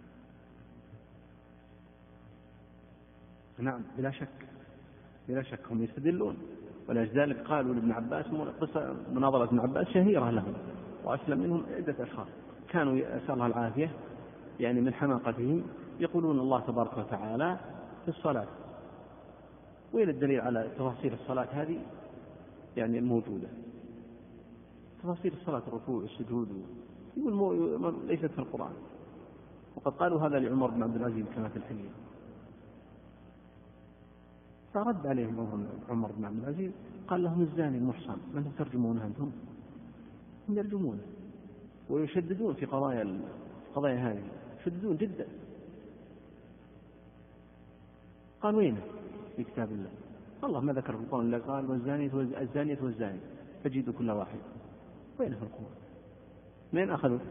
نعم، بلا شك هم يستدلون. ولذلك قالوا لابن عباس، مناظرة ابن عباس شهيرة لهم، وأسلم منهم عدة أشخاص كانوا يسأل الله العافية يعني من حماقتهم، يقولون الله تبارك وتعالى في الصلاة، وين الدليل على تفاصيل الصلاة هذه يعني الموجودة؟ تفاصيل الصلاة، الركوع والسجود، يقول ليست في القرآن. وقد قالوا هذا لعمر بن عبد العزيز كما في الحلية، فرد عليهم عمر بن عبد العزيز قال لهم الزاني المحصن من تترجمونه أنتم؟ هم يرجمونه ويشددون في قضايا هذه، يشددون جدا. قال وينه في كتاب الله ما ذكر في القرآن إلا قال والزانية والزاني فجدوا كل واحد. وينه في القرآن؟ من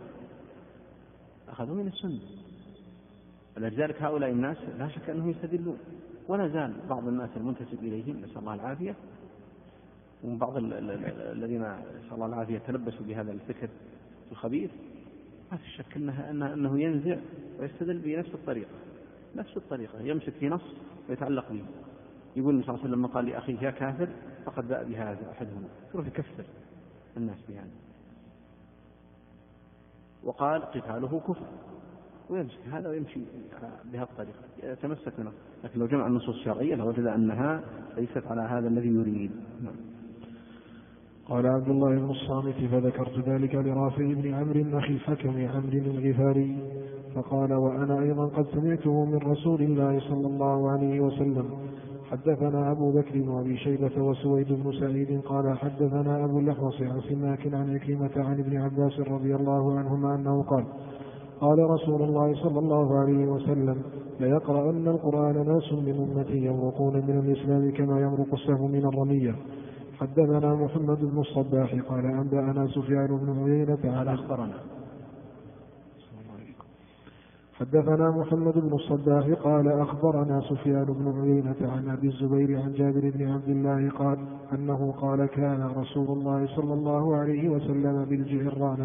أخذوا من السنة. ولذلك هؤلاء الناس لا شك أنهم يستدلون، ولا زال بعض الناس المنتسب إليهم نسأل الله العافية، ومن بعض الذين نسأل الله العافية تلبسوا بهذا الفكر الخبيث، ما في شك أنه ينزع ويستدل بنفس الطريقة، يمسك في نص ويتعلق به. يقول النبي صلى الله عليه وسلم قال لأخيه يا كافر فقد باء بهذا أحدهما، يروح يكفر الناس بهذا، وقال قتاله كفر، ويمسك هذا ويمشي بهذه الطريقة يتمسك منه. لكن لو جمع النصوص الشرعية لوجد أنها ليست على هذا الذي يريد. قال عبد الله بن الصامت فذكرت ذلك لرافع بن عمرو أخي الحكم عمرو الغفاري فقال وأنا أيضا قد سمعته من رسول الله صلى الله عليه وسلم. حدثنا أبو بكر وأبي شيبة وسويد بن سعيد قال حدثنا أبو الأحوص عن سماك عن عكرمة عن ابن عباس رضي الله عنهما أنه قال رسول الله صلى الله عليه وسلم ليقرأن القرآن ناس من أمتي يمرقون من الإسلام كما يمرق السهم من الرمية. حدثنا محمد بن الصباح قال أنبأنا سفيان بن عيينة حدثنا محمد بن الصباح قال أخبرنا سفيان بن عيينة عن أبي الزبير عن جابر بن عبد الله قال أنه قال كان رسول الله صلى الله عليه وسلم بالجعرانة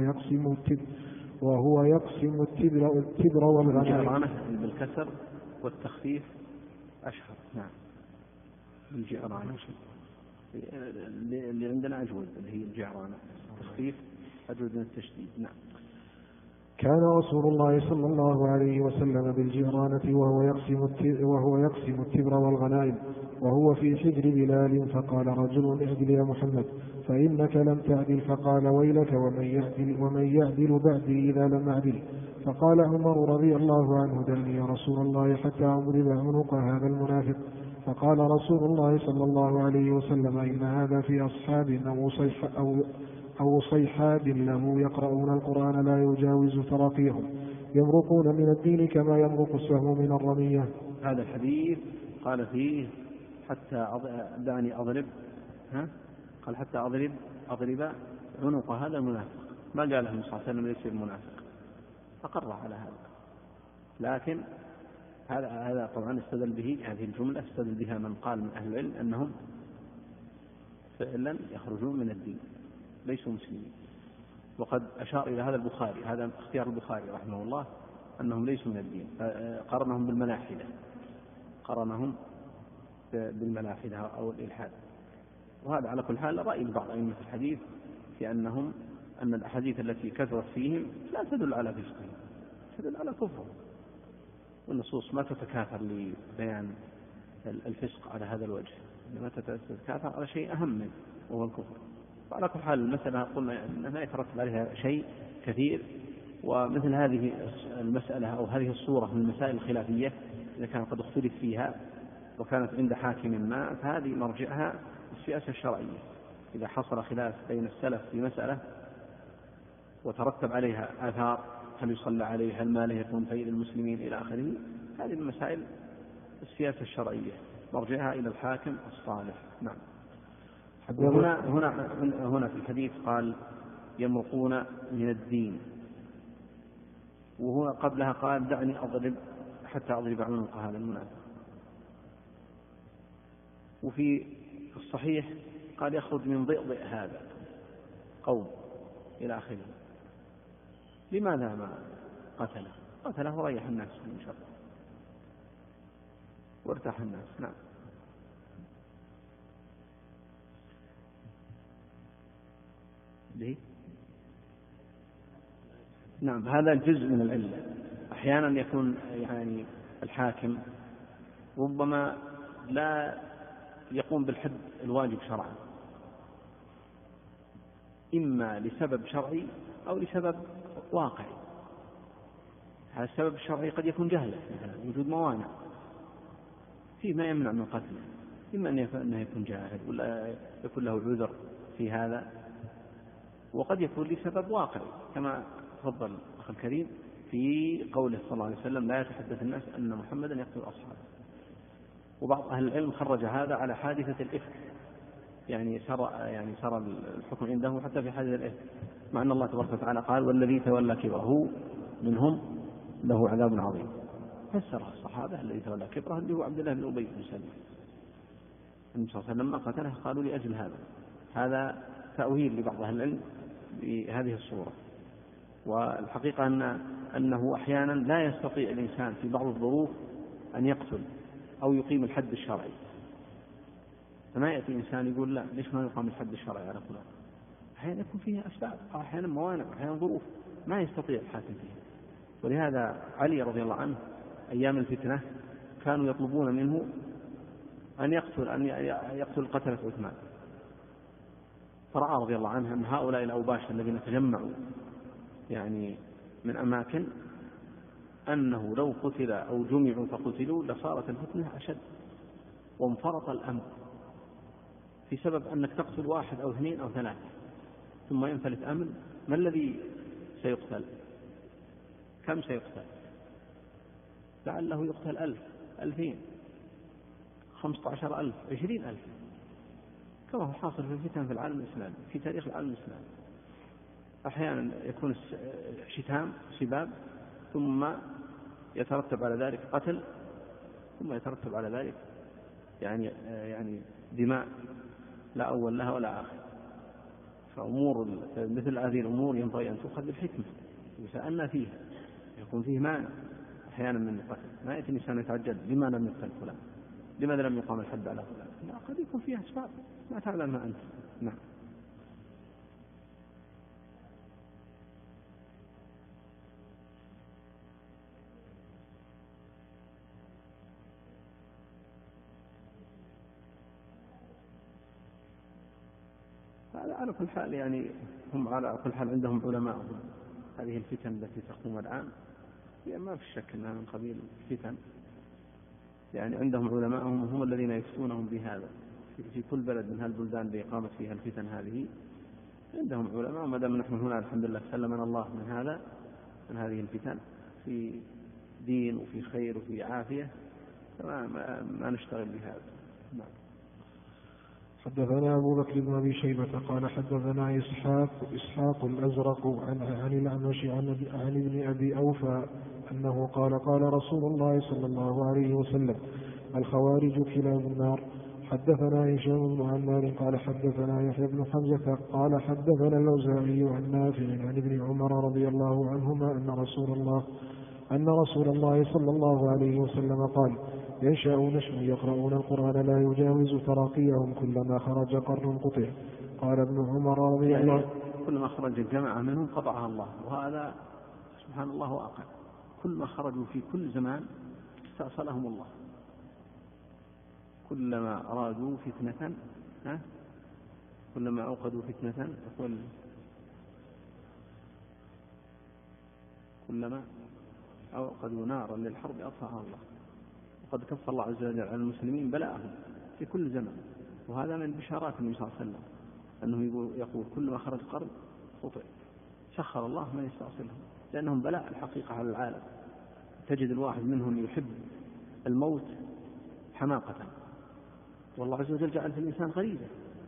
وهو يقسم التبر والغنم. الجعرانة بالكسر والتخفيف أشهر. نعم الجعرانة اللي عندنا أجود اللي هي الجعرانة، تخفيف أجود من التشديد. نعم. كان رسول الله صلى الله عليه وسلم بالجعرانة وهو يقسم التبر والغنائم وهو في حجر بلال فقال رجل اعدل يا محمد فإنك لم تعدل فقال ويلك ومن يعدل بعدي إذا لم أعدل. فقال عمر رضي الله عنه دعني يا رسول الله حتى أضرب عنق هذا المنافق. فقال رسول الله صلى الله عليه وسلم إن هذا في أصحاب أو صيحاب له يقرؤون القرآن لا يجاوز تراقيهم يمرقون من الدين كما يمرق السهم من الرمية. هذا الحديث قال فيه حتى دعني أضرب قال حتى أضرب عنق هذا المنافق، ما قال له صلى الله عليه وسلم ليس المنافق، أقر على هذا. لكن هذا طبعا استدل به، هذه الجملة استدل بها من قال من أهل العلم أنهم فعلا يخرجون من الدين ليسوا مسلمين. وقد أشار إلى هذا البخاري، هذا اختيار البخاري رحمه الله، أنهم ليسوا من الدين، قارنهم بالملاحدة، قارنهم بالملاحدة أو الإلحاد. وهذا على كل حال رأي بعض أئمة الحديث في أن الأحاديث التي كثرت فيهم لا تدل على فسقهم، تدل على كفرهم، والنصوص ما تتكاثر لبيان الفسق على هذا الوجه، إنما تتكاثر على شيء أهم منه وهو الكفر. وعلى كل حال المسألة قلنا أنها يترتب عليها شيء كثير، ومثل هذه المسألة أو هذه الصورة من المسائل الخلافية إذا كان قد اختلف فيها وكانت عند حاكم ما، فهذه مرجعها السياسة الشرعية. إذا حصل خلاف بين السلف في مسألة وترتب عليها آثار، هل يصلى عليه، هل ماله يكون فيء للمسلمين إلى آخره، هذه المسائل السياسة الشرعية مرجعها إلى الحاكم الصالح. نعم. هنا في الحديث قال يمرقون من الدين، وهو قبلها قال دعني أضرب حتى أضرب عنق هذا المنافق. وفي الصحيح قال يخرج من ضئضئ هذا قوم إلى آخره. لماذا ما قتله وريح الناس من شر وارتاح الناس. نعم. نعم، هذا جزء من العلة. أحيانا يكون يعني الحاكم ربما لا يقوم بالحد الواجب شرعا، إما لسبب شرعي أو لسبب واقعي. هذا السبب الشرعي قد يكون جهلا، وجود موانع فيه ما يمنع من قتله، إما أنه يكون جاهل ولا يكون له عذر في هذا، وقد يكون لسبب واقعي كما تفضل أخي الكريم في قوله صلى الله عليه وسلم لا يتحدث الناس أن محمدا يقتل أصحابه. وبعض أهل العلم خرج هذا على حادثة الإفك، يعني سرى الحكم عنده حتى في حادثة الإفك، مع أن الله تبارك وتعالى قال والذي تولى كبره منهم له عذاب عظيم. فسرها الصحابة الذي تولى كبره اللي هو عبد الله بن أبي بن سلول. النبي صلى الله عليه وسلم لما قتله قالوا لأجل هذا تأويل لبعض أهل العلم بهذه الصورة. والحقيقة أنه أحيانا لا يستطيع الإنسان في بعض الظروف أن يقتل أو يقيم الحد الشرعي، فما يأتي إنسان يقول لا ليش ما يقام الحد الشرعي على فلان. أحيانا يكون فيها أسباب، أحيانا موانع، أحيانا ظروف ما يستطيع الحاكم فيها. ولهذا علي رضي الله عنه أيام الفتنة كانوا يطلبون منه أن يقتل قتلة عثمان، فرأى رضي الله عنه أن هؤلاء الأوباش الذين تجمعوا يعني من أماكن أنه لو قتل أو جمعوا فقتلوا لصارت الفتنة أشد وانفرط الأمر، في سبب أنك تقتل واحد أو اثنين أو ثلاثة ثم ينفلت أمر. ما الذي سيقتل؟ كم سيقتل؟ لعله يقتل 1000 2000 15,000 20,000 كما هو حاصل في الفتن في العالم الإسلامي في تاريخ العالم الإسلامي. أحيانا يكون شتام سباب ثم يترتب على ذلك قتل ثم يترتب على ذلك يعني دماء لا أول لها ولا آخر. فأمور مثل هذه الأمور ينبغي أن تؤخذ بالحكمة وسألنا فيها، يكون فيه مانع أحيانا من القتل. ما يأتي الإنسان يتعجل لما لم يقتل فلان، لماذا لم يقام الحد على فلان؟ لا، قد يكون فيها أسباب ما تعلمها أنت. نعم. على كل حال يعني هم على كل حال عندهم علماء. هذه الفتن التي تقوم الآن هي ما في شك أنها من قبيل الفتن، يعني عندهم علماءهم هم الذين يفتونهم بهذا في كل بلد من هالبلدان اللي قامت فيها الفتن هذه عندهم علماء. وما دام نحن هنا الحمد لله سلمنا الله من هذه الفتن في دين وفي خير وفي عافية، ما نشتغل بهذا. نعم. حدثنا أبو بكر بن أبي شيبة قال حدثنا إسحاق الأزرق عن الأعمش عن ابن أبي أوفى أنه قال قال رسول الله صلى الله عليه وسلم الخوارج كلاب النار حدثنا هشام بن عمار قال حدثنا يحيى بن حمزة قال حدثنا الأوزاعي عن نافع عن ابن عمر رضي الله عنهما أن رسول الله صلى الله عليه وسلم قال: ينشأ نشأ يقرؤون القرآن لا يجاوز تراقيهم كلما خرج قرن قطع. قال ابن عمر رضي الله عنه: كلما خرج الجماعة منهم قطعها الله، وهذا سبحان الله واقع. كلما خرجوا في كل زمان استأصلهم الله. كلما أرادوا فتنة كلما أوقدوا فتنة كلما أوقدوا نارا للحرب أطفأها الله. وقد كف الله عز وجل على المسلمين بلاءهم في كل زمن، وهذا من بشارات النبي صلى الله عليه وسلم أنه يقول كلما خرج قرن قطع. سخر الله من يستأصلهم لأنهم بلاء الحقيقة على العالم. تجد الواحد منهم يحب الموت حماقة، والله عز وجل جعل في الإنسان غريزة،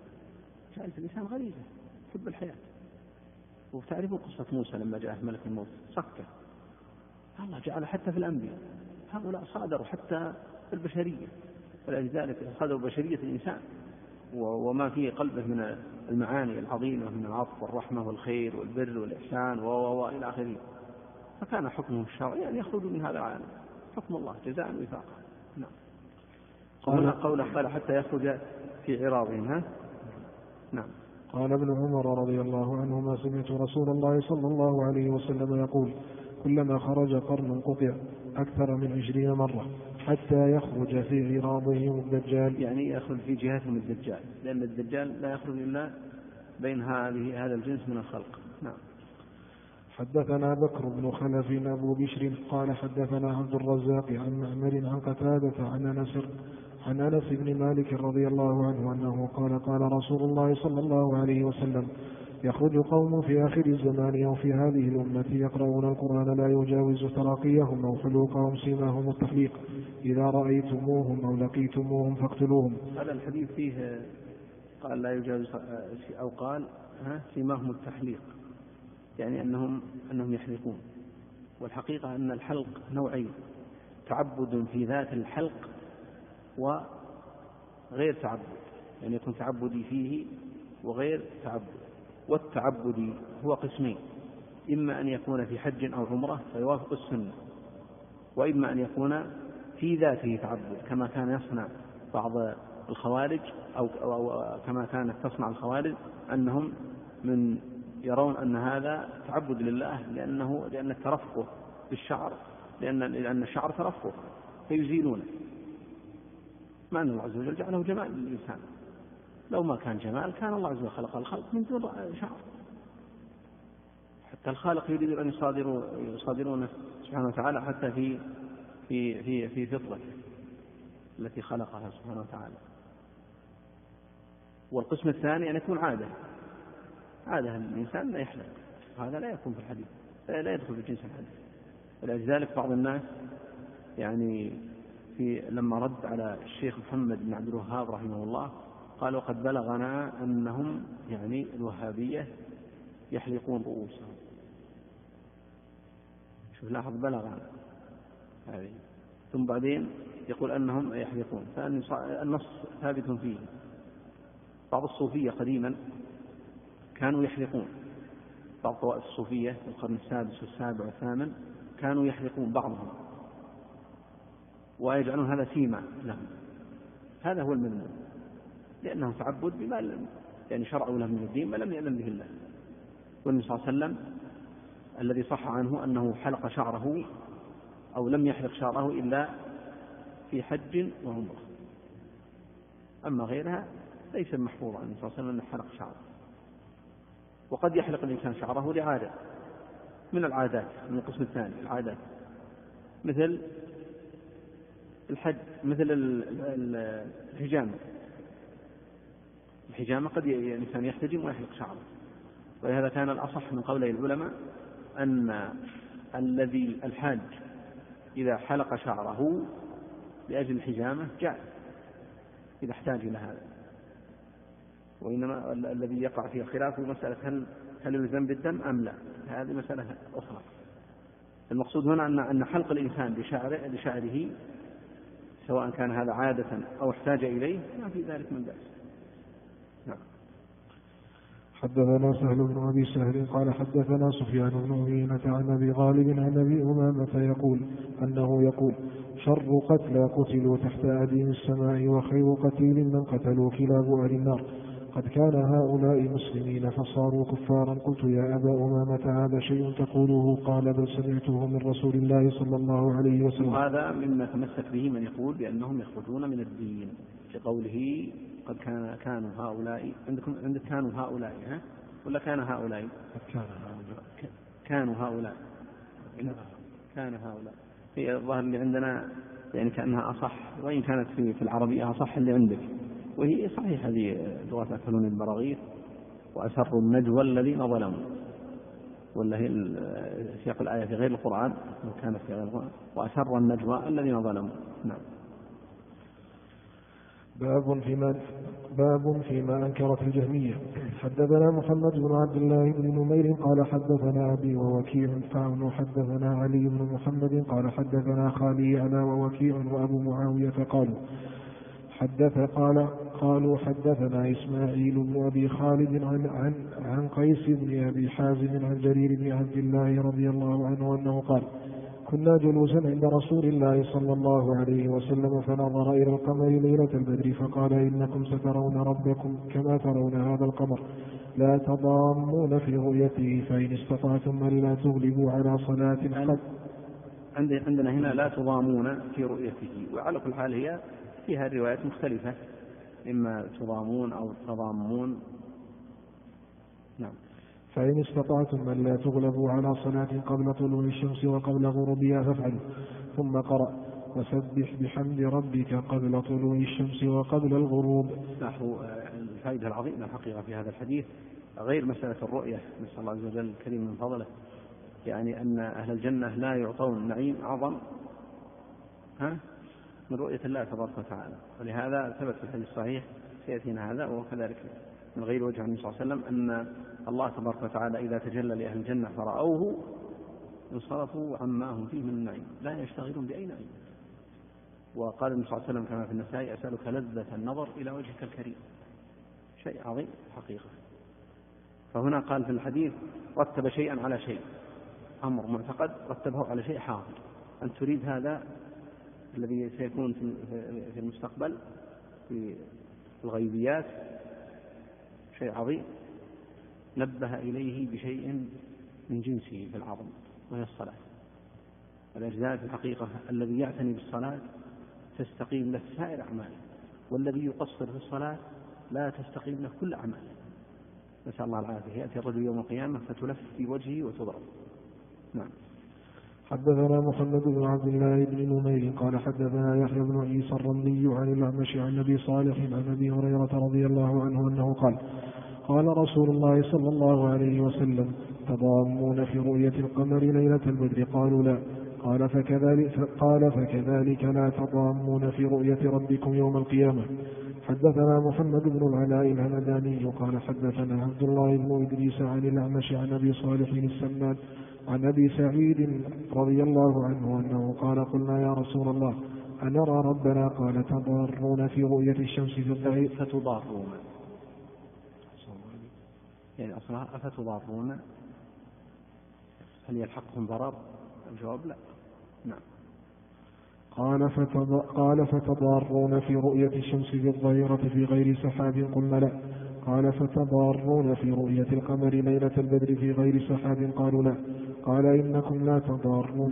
يحب الحياة. وتعرفون قصة موسى لما جاء ملك الموت سكت الله جعل حتى في الأنبياء، هؤلاء صادروا حتى البشرية، ولذلك صادروا بشرية الإنسان وما في قلبه من المعاني العظيمة من العطف والرحمة والخير والبر والإحسان وإلى آخره. فكان حكمهم الشرعي أن يخرجوا من هذا العالم، حكم الله جزاء وفاقا. نعم. قال حتى يخرج في عراضهم. نعم. قال ابن عمر رضي الله عنهما: سمعت رسول الله صلى الله عليه وسلم يقول: كلما خرج قرن قطع أكثر من 20 مرة حتى يخرج في عراضهم الدجال. يعني يخرج في جهتهم الدجال، لأن الدجال لا يخرج إلا بين هذا الجنس من الخلق. نعم. حدثنا بكر بن خلف أبو بشر قال حدثنا عبد الرزاق عن معمر عن قتادة عن أنس بن مالك رضي الله عنه أنه قال رسول الله صلى الله عليه وسلم: يخرج قوم في آخر الزمان أو في هذه الأمة يقرؤون القرآن لا يجاوز تراقيهم أو حلوقهم سيماهم التحليق، إذا رأيتموهم أو لقيتموهم فاقتلوهم. هذا الحديث فيه قال لا يجاوز، أو قال سيماهم التحليق، يعني أنهم يحلقون. والحقيقة أن الحلق نوعين: تعبد في ذات الحلق وغير تعبد، يعني يكون تعبدي فيه وغير تعبد. والتعبدي هو قسمين: إما أن يكون في حج أو عمرة فيوافق السنة، وإما أن يكون في ذاته تعبد كما كان يصنع بعض الخوارج أو كما كانت تصنع الخوارج، أنهم من يرون أن هذا تعبد لله لأن الترفه بالشعر، لأن الشعر ترفه فيزيلونه، مع أن الله عز وجل جعله جمال للإنسان. لو ما كان جمال كان الله عز وجل خلق الخلق من دون شعر. حتى الخالق يريد أن يصادرونه سبحانه وتعالى حتى في فطرته التي خلقها سبحانه وتعالى. والقسم الثاني أن يكون عادة الإنسان لا يحلق، هذا لا يكون في الحديث، لا يدخل في جنس الحديث. ولذلك بعض الناس يعني لما رد على الشيخ محمد بن عبد الوهاب رحمه الله قال: وقد بلغنا أنهم يعني الوهابية يحلقون رؤوسهم. شوف لاحظ بلغنا هذه، ثم بعدين يقول أنهم يحلقون، فالنص ثابت فيه. بعض الصوفية قديما كانوا يحلقون، بعض طوائف الصوفية في القرن السادس والسابع والثامن كانوا يحلقون بعضهم ويجعلون هذا سيما لهم. هذا هو المذموم، لأنه تعبد بما يعني شرعوا له من الدين ما لم يأذن به الله. والنبي صلى الله عليه وسلم الذي صح عنه أنه حلق شعره أو لم يحلق شعره إلا في حج وعمرة، أما غيرها ليس محفوظا عن النبي صلى الله عليه وسلم أنه حلق شعره. وقد يحلق الإنسان شعره لعادة من العادات، من القسم الثاني العادات، مثل الحج، مثل الحجامة قد الإنسان يحتجم ويحلق شعره. ولهذا كان الأصح من قولي العلماء أن الذي الحاج إذا حلق شعره لأجل الحجامة جاء إذا احتاج إلى هذا. وإنما الذي يقع فيه الخلاف هو مسألة هل يلزم بالدم أم لا، هذه مسألة أخرى. المقصود هنا أن حلق الإنسان لشعره سواء كان هذا عادة أو احتاج إليه ما في ذلك من بأس. نعم. حدثنا سهل بن أبي سهل قال حدثنا سفيان بن عيينة عن أبي غالب عن أبي أمامة يقول أنه يقول شر قتلى قتلوا تحت أديم السماء وخير قتيل من قتلوا كلاب أهل النار قد كان هؤلاء مسلمين فصاروا كفارا. قلت يا أبا أمامة هذا شيء تقوله؟ قال بل سمعته من رسول الله صلى الله عليه وسلم. وهذا مما تمسك به من يقول بأنهم يخرجون من الدين في قوله قد كانوا هؤلاء. عندك كانوا هؤلاء ولا كان هؤلاء؟ كانوا هؤلاء كان هؤلاء هي الظاهر اللي عندنا يعني كأنها أصح، وإن كانت في العربية أصح اللي عندك، وهي صحيح هذه لغة أكلون البراغيث وأسروا النجوى الذين ظلموا، ولا هي سياق الآية في غير القرآن كانت في غير القرآن وأسروا النجوى الذين ظلموا. نعم. باب فيما أنكرت الجهمية. حدثنا محمد بن عبد الله بن نمير قال حدثنا أبي ووكيع فعن حدثنا علي بن محمد قال حدثنا خالي أنا ووكيع وأبو معاوية قالوا حدثنا إسماعيل بن أبي خالد عن قيس بن أبي حازم عن جرير بن عبد الله رضي الله عنه أنه قال كنا جلوسا عند رسول الله صلى الله عليه وسلم فنظر إلى القمر ليلة البدر فقال إنكم سترون ربكم كما ترون هذا القمر لا تضامون في رؤيته فإن استطعتم أن لا تغلبوا على صلاة عندنا هنا لا تضامون في رؤيته، وعلى كل حال هي فيها روايات مختلفة إما تضامون أو تضامون. نعم. فإن استطعتم أن لا تغلبوا على صلاة قبل طلوع الشمس وقبل غروبها فافعلوا. ثم قرأ وسبح بحمد ربك قبل طلوع الشمس وقبل الغروب. نحو الفائدة العظيمة الحقيقة في هذا الحديث غير مسألة الرؤية، نسأل الله عز وجل الكريم من فضله، يعني أن أهل الجنة لا يعطون نعيم أعظم من رؤية الله تبارك وتعالى، ولهذا ثبت في الحديث الصحيح سيأتينا هذا، وكذلك من غير وجه النبي صلى الله عليه وسلم أن الله تبارك وتعالى إذا تجلى لأهل الجنة فرأوه انصرفوا عما هم فيه من النعيم لا يشتغلون بأي نعيم. وقال النبي صلى الله عليه وسلم كما في النسائي أسألك لذة النظر إلى وجهك الكريم، شيء عظيم حقيقة. فهنا قال في الحديث رتب شيئا على شيء، أمر معتقد رتبه على شيء حاضر، أن تريد هذا الذي سيكون في المستقبل في الغيبيات شيء عظيم، نبه إليه بشيء من جنسه في العظم وهي الصلاة. الأجزاء في الحقيقة الذي يعتني بالصلاة تستقيم له سائر أعماله، والذي يقصر في الصلاة لا تستقيم له كل أعماله، نسأل الله العافية. يأتي الرجل يوم القيامة فتلف في وجهه وتضرب. نعم. حدثنا محمد بن عبد الله بن نمير قال حدثنا يحيى بن عيسى الرملي عن الأعمش عن أبي صالح عن أبي هريرة رضي الله عنه أنه قال قال رسول الله صلى الله عليه وسلم تضامون في رؤية القمر ليلة البدر؟ قالوا لا. قال فكذلك لا تضامون في رؤية ربكم يوم القيامة. حدثنا محمد بن العلاء الهمداني قال حدثنا عبد الله بن إدريس عن الأعمش عن أبي صالح السمان عن أبي سعيد رضي الله عنه أنه قال قلنا يا رسول الله أنرى ربنا؟ قال تضارون في رؤية الشمس في الضحى. فتضارون يعني أصلا أفتضارون هل يلحقهم ضرر؟ الجواب لا. نعم. قال فتضارون في رؤية الشمس بالظهيرة في غير سحاب؟ قلنا لا. قال فتضارون في رؤية القمر ليلة البدر في غير سحاب؟ قالوا لا. قال إنكم لا تضارون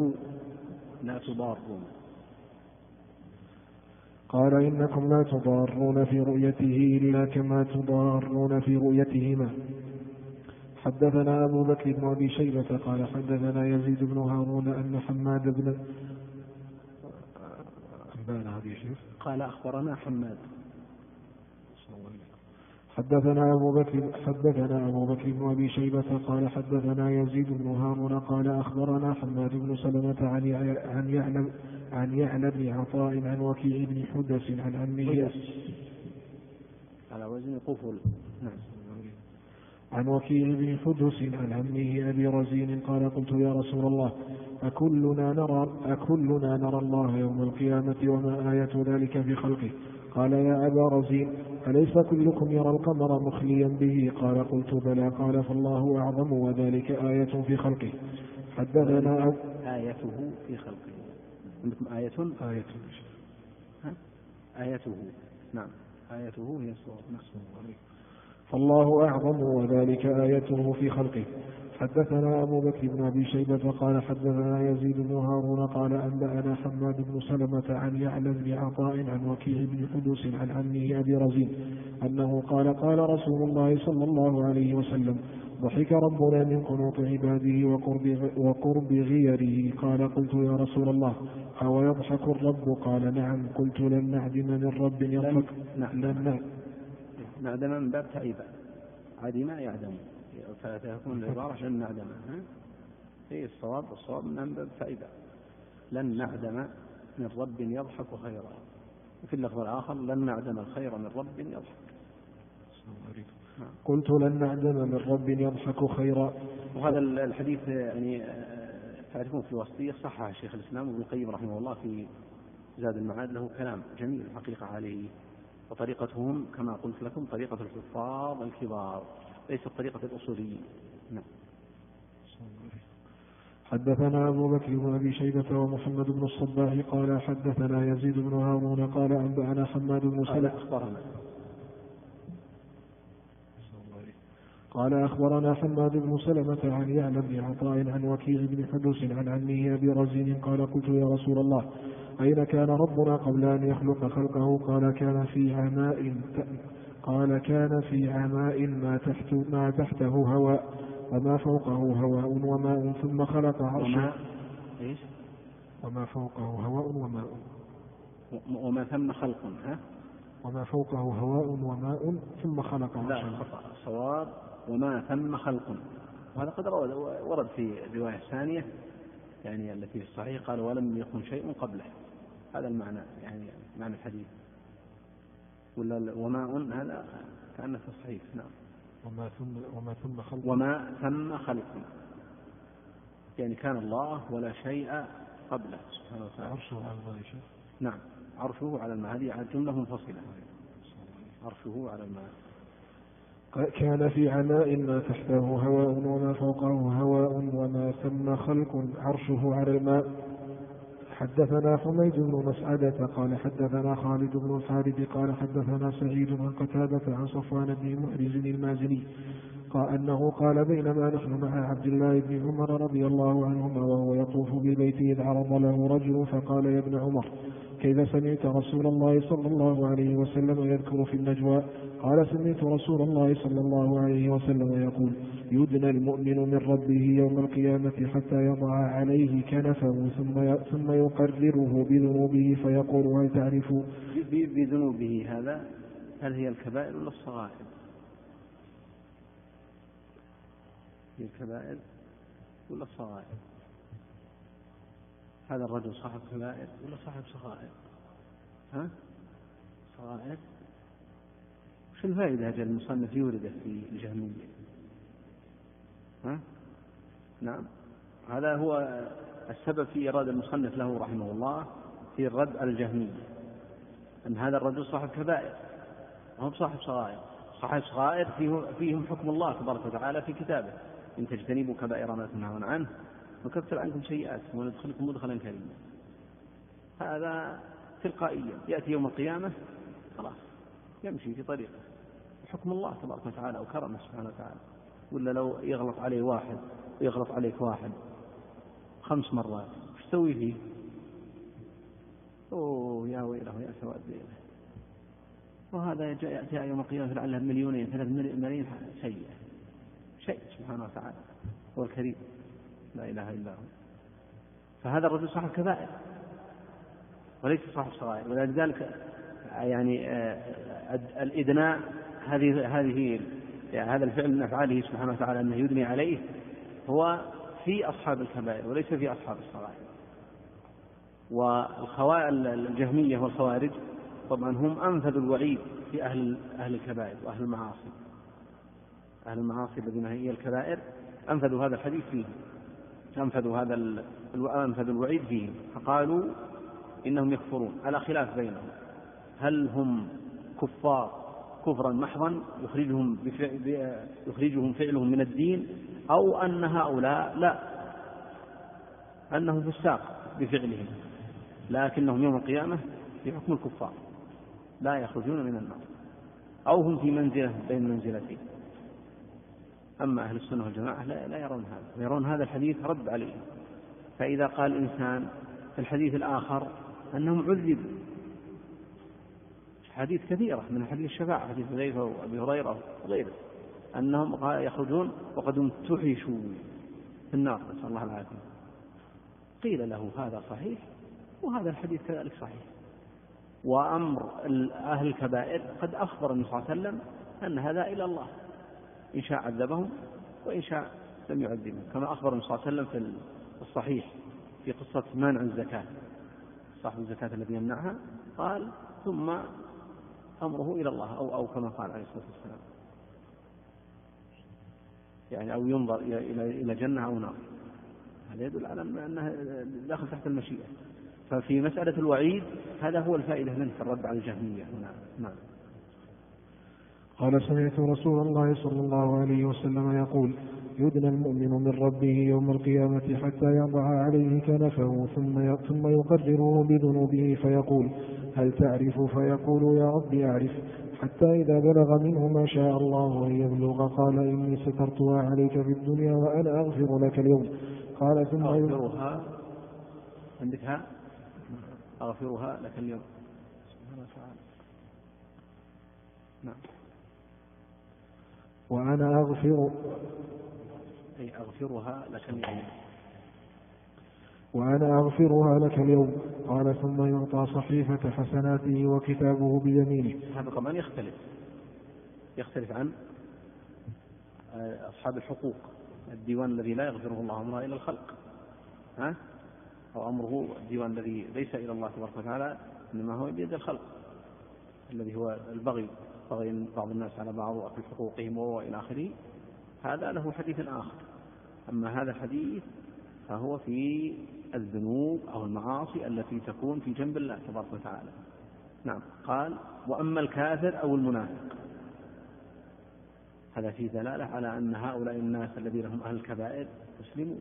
قال إنكم لا تضارون في رؤيته إلا كما تضارون في رؤيتهما. حدثنا أبو بكر بن أبي شيبة قال حدثنا يزيد بن هارون أن حماد بن قال أخبرنا حماد. حدثنا أبو بكر بن أبي شيبة قال حدثنا يزيد بن هارون قال أخبرنا حماد بن سلمة عن يعلى بن عطاء عن وكيع بن حدث عن عمه على وزن قفل. نعم. عن وكيع بن حدث عن عمه أبي رزين قال قلت يا رسول الله أكلنا نرى الله يوم القيامة وما آية ذلك في خلقه؟ قال يا أبا رزين أليس كلكم يرى القمر مخليا به؟ قال قلت بلى. قال فالله أعظم وذلك آية في خلقه. حدثنا آيته في خلقه. عندكم آية آيته نعم آيته هي الصور نفسه. فالله أعظم وذلك آيته في خلقه. حدثنا أبو بكر بن أبي شيبة قال حدثنا يزيد بن هارون قال أنبأنا حماد بن سلمة عن يعلى بن عطاء عن وكيع بن حدث عن عمه أبي رزين أنه قال قال رسول الله صلى الله عليه وسلم ضحك ربنا من قنوط عباده وقرب غيره. قال قلت يا رسول الله أو يضحك الرب؟ قال نعم. قلت لن نعدم من رب يضحك. نعدم من باب تعيبا عدم يعدم فتكون العبارة عشان نعدم هي الصواب من باب تعيبا لن نعدم من رب يضحك خيرا. وفي اللفظ الآخر لن نعدم الخير من رب يضحك. قلت لن نعدم من رب يضحك خيرا. وهذا الحديث يعني تعرفون في الوسطية صحح شيخ الإسلام ابن القيم رحمه الله في زاد المعاد، له كلام جميل الحقيقة عليه. وطريقتهم كما قلت لكم طريقة الحفاظ الكبار ليست طريقة الأصوليين. نعم. حدثنا أبو بكر بن أبي شيبة ومحمد بن الصباح قال حدثنا يزيد بن هارون قال أنبأنا حماد بن سلمة قال أخبرنا حماد بن سلمة عن يعلى بن عطاء عن وكيع بن حدث عن عمه أبي رزين قال قلت يا رسول الله أين كان ربنا قبل أن يخلق خلقه؟ قال كان في عماء ما تحته هواء وما فوقه هواء وماء ثم خلق عرشه. وما فوقه هواء وماء وما ثم خلق وما فوقه هواء وماء ثم خلق عرشه. لا صواب وما ثم خلق. وهذا قد ورد في رواية ثانية يعني التي في الصحيح قال ولم يكن شيء قبله. هذا المعنى يعني معنى الحديث. ولا وماء هذا كأنه في الصحيح. نعم. وما ثم خلق يعني كان الله ولا شيء قبله سبحانه وتعالى. عرشه على الماء. نعم عرشه على الماء. هذه جملة منفصلة. عرشه على الماء. كان في عماء ما تحته هواء وما فوقه هواء وما ثم خلق عرشه على الماء. حدثنا حميد بن مسعدة قال حدثنا خالد بن الحارث قال حدثنا سعيد عن قتادة عن صفوان بن محرز المازني قال أنه قال بينما نحن مع عبد الله بن عمر رضي الله عنهما وهو يطوف بالبيت إذ عرض له رجل فقال يا ابن عمر كيف سمعت رسول الله صلى الله عليه وسلم يذكر في النجوى؟ قال سمعت رسول الله صلى الله عليه وسلم يقول يدنى المؤمن من ربه يوم القيامة حتى يضع عليه كنفه ثم يقرره بذنوبه فيقول هل تعرف بذنوبه هذا هل هي الكبائر ولا الصغائر؟ هي الكبائر ولا الصغائر؟ هذا الرجل صاحب كبائر ولا صاحب صغائر؟ صغائر. وش الفائدة أجل المصنف يورده في الجهمية؟ نعم هذا هو السبب في إرادة المصنف له رحمه الله في الرد على الجهمية أن هذا الرجل صاحب كبائر وهو صاحب صغائر. صاحب صغائر فيهم حكم الله تبارك وتعالى في كتابه إن تجتنبوا كبائر ما تنهون عنه نكفر عنكم سيئاتكم وندخلكم مدخلا كريما. هذا تلقائيا يأتي يوم القيامة خلاص يمشي في طريقه حكم الله تبارك وتعالى وكرمه سبحانه وتعالى. ولا لو يغلط عليه واحد ويغلط عليك واحد 5 مرات وش تسوي فيه؟ يا ويله يا سواد ذيله. وهذا يأتي يوم القيامة لعله 2 3 ملايين شيء سبحانه وتعالى هو الكريم لا إله إلا هو. فهذا الرجل صاحب كبائر وليس صاحب صغائر. ولذلك يعني الإدناء هذه يعني هذا الفعل من أفعاله سبحانه وتعالى أنه يدني عليه هو في أصحاب الكبائر وليس في أصحاب الصغائر. الجهمية والخوارج طبعا هم أنفذ الوعيد في أهل الكبائر وأهل المعاصي. أهل المعاصي الذين هي الكبائر أنفذوا هذا الحديث فيه، أنفذوا الوعيد فيه، فقالوا إنهم يكفرون على خلاف بينهم، هل هم كفار كفرا محضا يخرجهم فعلهم من الدين، أو أن هؤلاء لا، أنهم فساق بفعلهم لكنهم يوم القيامة في حكم الكفار لا يخرجون من النار، أو هم في منزلة بين منزلتين. أما أهل السنة والجماعة لا يرون هذا، يرون هذا الحديث رد عليه. فإذا قال الإنسان في الحديث الآخر أنهم عذبوا، حديث كثيرة من حديث الشفاعة، حديث حذيفة وأبي هريرة وغيره، أنهم يخرجون وقد امتحشوا في النار، نسأل الله العافية. قيل له هذا صحيح وهذا الحديث كذلك صحيح. وأمر أهل الكبائر قد أخبر النبي صلى الله عليه وسلم أن هذا إلى الله، إن شاء عذبهم وإن شاء لم يعذبهم، كما أخبر النبي صلى الله عليه وسلم في الصحيح في قصة منع الزكاة، صاحب الزكاة الذي يمنعها قال ثم أمره إلى الله، أو كما قال عليه الصلاة والسلام، يعني أو ينظر إلى جنة أو نار. هذا يدل على أنها داخل تحت المشيئة. ففي مسألة الوعيد هذا هو الفائدة منه في الرد على الجهمية. نعم. قال سمعت رسول الله صلى الله عليه وسلم يقول: يدنى المؤمن من ربه يوم القيامة حتى يضع عليه كنفه ثم يقرره بذنوبه فيقول: هل تعرف؟ فيقول: يا رب أعرف. حتى إذا بلغ منه ما شاء الله أن يبلغ قال: إني سترتها عليك في الدنيا وأنا أغفر لك اليوم. قال ثم أغفرها عندك أغفرها لك اليوم. نعم. وأنا أغفرها لك اليوم. وأنا أغفرها لك اليوم. قال ثم يعطى صحيفة حسناته وكتابه بيمينه. هذا طبعا يختلف عن أصحاب الحقوق، الديوان الذي لا يغفره الله أمره إلى الخلق، أو أمره الديوان الذي ليس إلى الله تبارك وتعالى، إنما هو بيد الخلق، الذي هو البغي، بغي بعض الناس على بعض وأكل حقوقهم وإلى آخره. هذا له حديث آخر. أما هذا الحديث فهو في الذنوب أو المعاصي التي تكون في جنب الله تبارك وتعالى. نعم. قال: وأما الكافر أو المنافق، هذا فيه دلالة على أن هؤلاء الناس الذين هم أهل الكبائر مسلمون،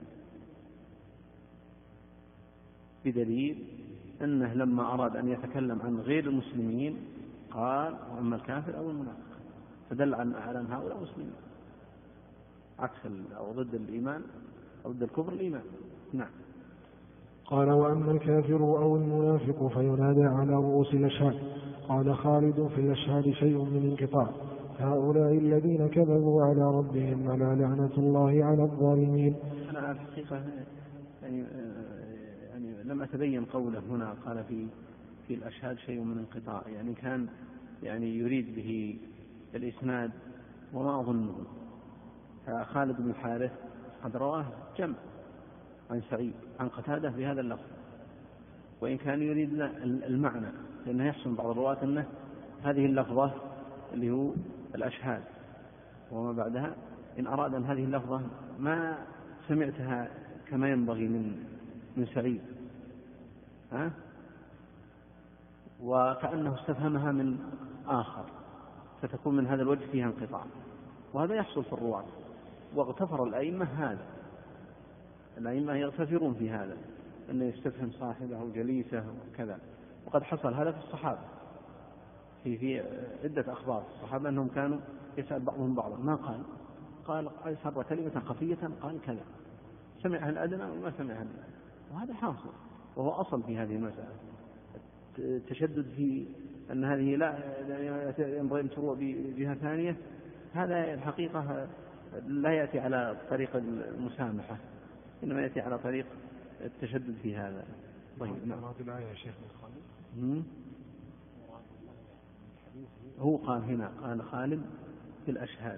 بدليل أنه لما أراد أن يتكلم عن غير المسلمين قال: وأما الكافر أو المنافق، فدل على أن هؤلاء مسلمين، عكس أو ضد الإيمان أو ضد الكفر الإيمان. نعم. قال: وأما الكافر أو المنافق فينادى على رؤوس الأشهاد. قال خالد: في الأشهاد شيء من انقطاع، هؤلاء الذين كذبوا على ربهم ألا لعنة الله على الظالمين. أنا الحقيقة يعني لم أتبين قوله هنا قال في الأشهاد شيء من انقطاع، يعني كان يعني يريد به الإسناد، وما أظنه. خالد بن الحارث قد رواه جمع عن سعيد عن قتادة بهذا اللفظ، وإن كان يريد المعنى، لأنه يحسن بعض الرواة أنه هذه اللفظة اللي هو الأشهاد وما بعدها، إن أراد أن هذه اللفظة ما سمعتها كما ينبغي من سعيد، وكأنه استفهمها من آخر، فتكون من هذا الوجه فيها انقطاع، وهذا يحصل في الرواة. واغتفر الأئمة هذا، الأئمة يغتفرون في هذا، أنه يستفهم صاحبه أو جليسه وكذا. وقد حصل هذا في الصحابة في عدة أخبار الصحابة أنهم كانوا يسأل بعضهم بعضا ما قال سر كلمة خفية قال كذا، سمعها الأدنى وما سمعها الأدنى، وهذا حاصل وهو أصل في هذه المسألة. التشدد في أن هذه لا ينبغي أن تروى بجهة ثانية، هذا الحقيقة لا يأتي على طريق المسامحة، إنما يأتي على طريق التشدد في هذا. طيب. نعم. هو قال هنا قال خالد في الأشهاد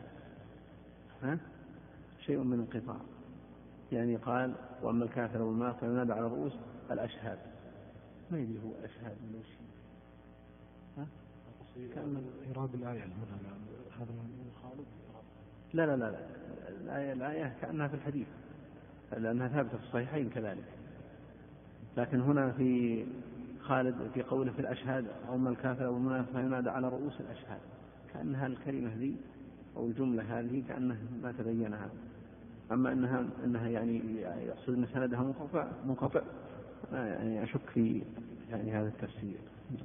شيء من انقطاع، يعني قال: وأما الكافر والمنافق فينادى على رؤوس الأشهاد. ما يدري هو الأشهاد من وش كان إيراد الآية هذا من خالد لا لا لا, لا. الآية كأنها في الحديث لأنها ثابتة في الصحيحين كذلك، لكن هنا في خالد في قوله في الأشهاد أو الكافر أو المنافق ينادى على رؤوس الأشهاد، كأنها الكلمة ذي أو الجملة هذه كأنها ما تبينها. أما أنها يعني يقصد أن سندها منقطع يعني أشك في يعني هذا التفسير.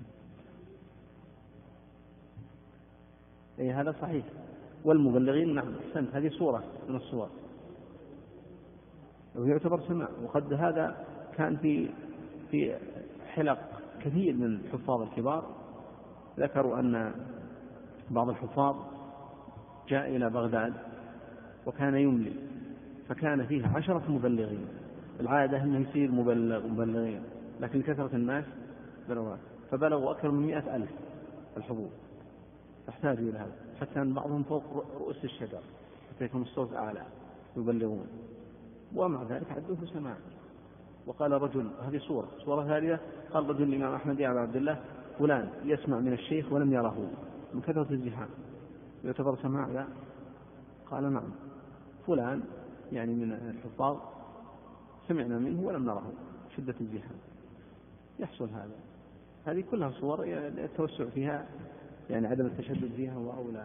أي هذا صحيح. والمبلغين نعم أحسنت، هذه صورة من الصور ويعتبر سماع. وقد هذا كان في حلق كثير من الحفاظ الكبار ذكروا أن بعض الحفاظ جاء إلى بغداد وكان يملي، فكان فيه 10 مبلغين. العادة أنه يصير مبلغين، لكن كثرة الناس فبلغوا أكثر من 100,000 الحضور، فاحتاجوا إلى هذا، حتى أن بعضهم فوق رؤوس الشجر حتى يكون الصوت أعلى يبلغون، ومع ذلك عدوه سماع. وقال رجل، هذه صورة ثانية، قال رجل الإمام أحمد يا أبا عبد الله فلان يسمع من الشيخ ولم يره من كثرة الزحام، يعتبر سماع؟ لا. قال نعم، فلان يعني من الحفاظ سمعنا منه ولم نره شدة الزحام. يحصل هذا. هذه كلها صور التوسع فيها يعني عدم التشدد فيها هو أولى.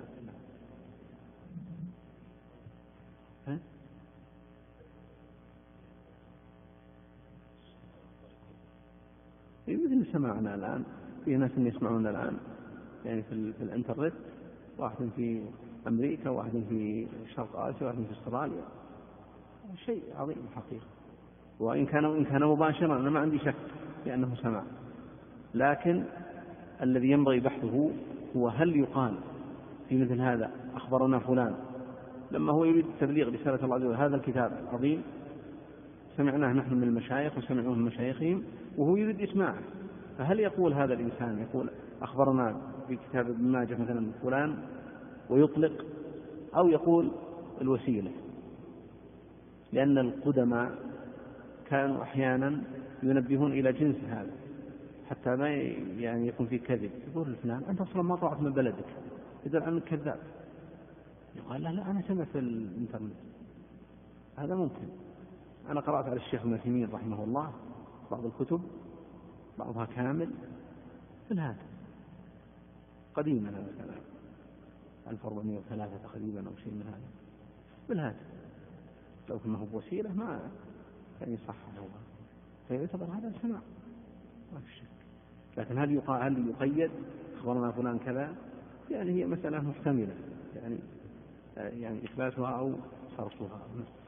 مثل سماعنا الآن، في ناس يسمعون الآن يعني في الانترنت، واحد في أمريكا، واحد في شرق آسيا، واحد في استراليا، شيء عظيم الحقيقة. وإن كان مباشرا أنا ما عندي شك بأنه سماع، لكن الذي ينبغي بحثه هو هل يقال في مثل هذا أخبرنا فلان لما هو يريد تبليغ رسالة الله عز وجل هذا الكتاب العظيم، سمعناه نحن من المشايخ وسمعوه من مشايخهم وهو يريد إسماعه، فهل يقول هذا الإنسان يقول أخبرنا في كتاب ابن ماجه مثلا فلان ويطلق، أو يقول الوسيلة؟ لأن القدماء كانوا أحيانا ينبهون إلى جنس هذا حتى ما يعني يكون في كذب. يقول الفلان أنت أصلا ما طلعت من بلدك، يدل عنك كذاب. يقول لا أنا سمعت في الإنترنت. هذا ممكن. أنا قرأت على الشيخ ابن تيمية رحمه الله بعض الكتب، بعضها كامل في الهاتف قديما، هذا الكلام 1403 تقريبا أو شيء من هذا بالهاتف، لو كنا هو بوسيلة ما يعني صح هو، فيعتبر هذا سماع ما في شك. لكن هل يقيد أخبرنا فلان كذا؟ يعني هي مسألة محتملة يعني إثباتها أو صرفها.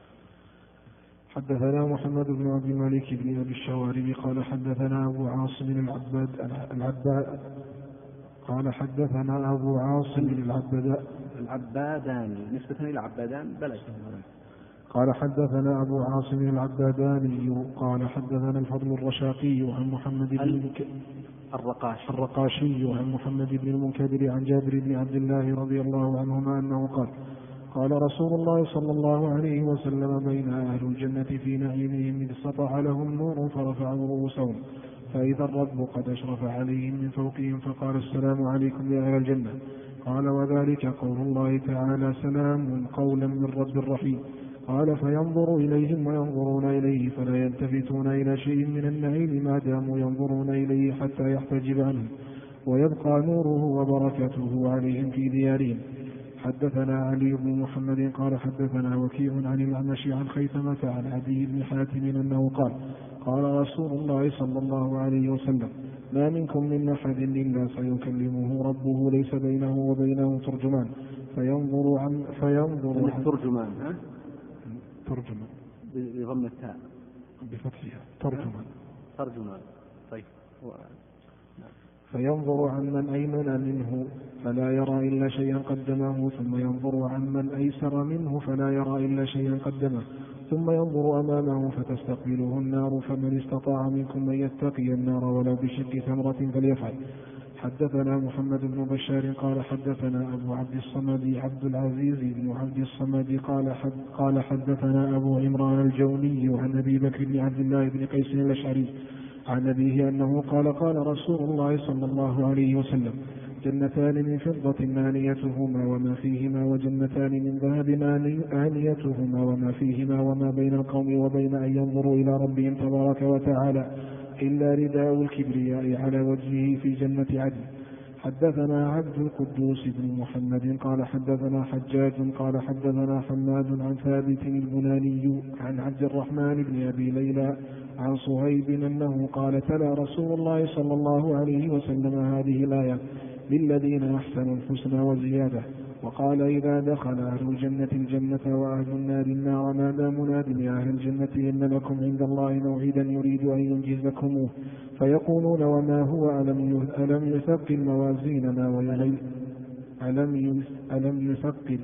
حدثنا محمد بن عبد الملك بن أبي الشوارب قال حدثنا أبو عاصم العباد قال حدثنا أبو عاصم العباداني نسبة إلى عبادان بلد. قال حدثنا أبو عاصم العباداني قال حدثنا الفضل الرشاقي عن محمد بن الرقاشي عن محمد بن المنكدر عن جابر بن عبد الله رضي الله عنهما أنه قال رسول الله صلى الله عليه وسلم بين أهل الجنة في نعيمهم إذ سطع لهم نور فرفعوا رؤوسهم فإذا الرب قد أشرف عليهم من فوقهم فقال السلام عليكم يا أهل الجنة. قال وذلك قول الله تعالى سلام قولا من رب رحيم. قال فينظر إليهم وينظرون إليه فلا يلتفتون إلى شيء من النعيم ما داموا ينظرون إليه حتى يحتجب عنهم ويبقى نوره وبركته عليهم في ديارهم. حدثنا علي بن محمد قال حدثنا وكيع عن الأعمش عن خيثمة عن عدي بن حاتم أنه قال رسول الله صلى الله عليه وسلم ما منكم من أحد إلا سيكلمه ربه ليس بينه وبينه ترجمان فينظر ترجمان بضم التاء بفتحها ترجمان. طيب. فينظر عن من أيمن منه فلا يرى إلا شيئا قدمه ثم ينظر عن من أيسر منه فلا يرى إلا شيئا قدمه ثم ينظر أمامه فتستقبله النار فمن استطاع منكم أن يتقي النار ولو بشق تمرة فليفعل. حدثنا محمد بن بشار قال حدثنا أبو عبد الصمد عبد العزيز بن عبد الصمد قال حدثنا أبو عمران الجوني عن أبي بكر بن عبد الله بن قيس الأشعري عن أبيه أنه قال رسول الله صلى الله عليه وسلم جنتان من فضة آنيتهما وما فيهما، وجنتان من ذهب آنيتهما وما فيهما، وما بين القوم وبين أن ينظروا إلى ربهم تبارك وتعالى إلا رداء الكبرياء على وجهه في جنة عدن. حدثنا عبد القدوس بن محمد قال حدثنا حجاج قال حدثنا حماد عن ثابت البناني عن عبد الرحمن بن أبي ليلى عن صهيب أنه قال تلا رسول الله صلى الله عليه وسلم هذه الآية للذين أحسنوا الحسنى وزيادة، وقال إذا دخل أهل الجنة الجنة وأهل النار النار نادى مناد لأهل الجنة إن لكم عند الله موعدا يريد أن ينجزكموه، فيقولون وما هو ألم يثقل موازيننا ويغير ألم يثقل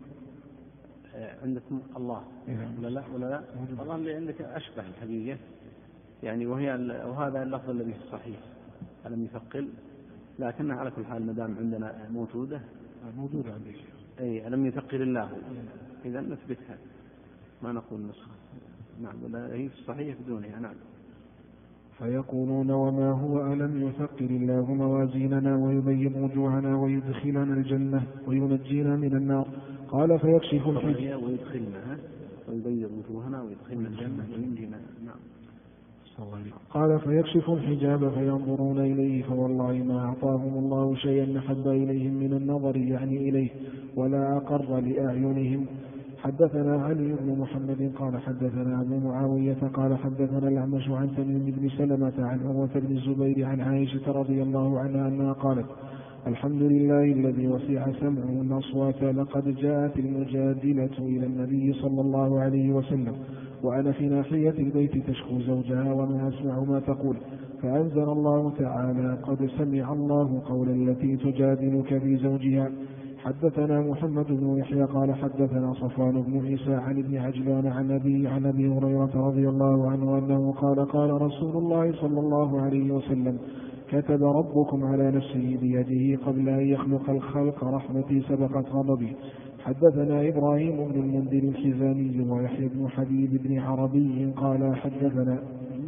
عندكم الله ولا لا والله اللي عندك أشبه الحقيقة يعني وهذا اللفظ الذي في الصحيح ألم يثقل، لكنها على كل حال مدام عندنا موجودة عندي أي ألم يثقل الله إذا نثبتها ما نقول نسخة. نعم ولا هي في الصحيح بدونها. نعم. فيقولون وما هو ألم يثقل الله موازيننا ويبيض وجوهنا ويدخلنا الجنة وينجينا من النار، قال فيكشف الحجاب ويبيض وجوهنا ويدخلنا الجنة وينجينا. نعم. قال فيكشف الحجاب فينظرون إليه فوالله ما أعطاهم الله شيئا أحب إليهم من النظر يعني إليه ولا أقر لأعينهم. حدثنا علي بن محمد قال حدثنا أبو معاوية قال حدثنا الأعمش عن تميم بن سلمة عن عروة بن الزبير عن عائشة رضي الله عنها أنها قالت الحمد لله الذي وسع سمعه الأصوات لقد جاءت المجادلة إلى النبي صلى الله عليه وسلم وأنا في ناحية البيت تشكو زوجها وما أسمع ما تقول، فأنزل الله تعالى قد سمع الله قول التي تجادلك في زوجها. حدثنا محمد بن يحيى قال حدثنا صفوان بن عيسى عن ابن عجلان عن أبي هريرة رضي الله عنه أنه قال رسول الله صلى الله عليه وسلم كتب ربكم على نفسه بيده قبل أن يخلق الخلق رحمتي سبقت غضبي. حدثنا إبراهيم بن المنذر الحزامي ويحيى بن حبيب بن عربي قال حدثنا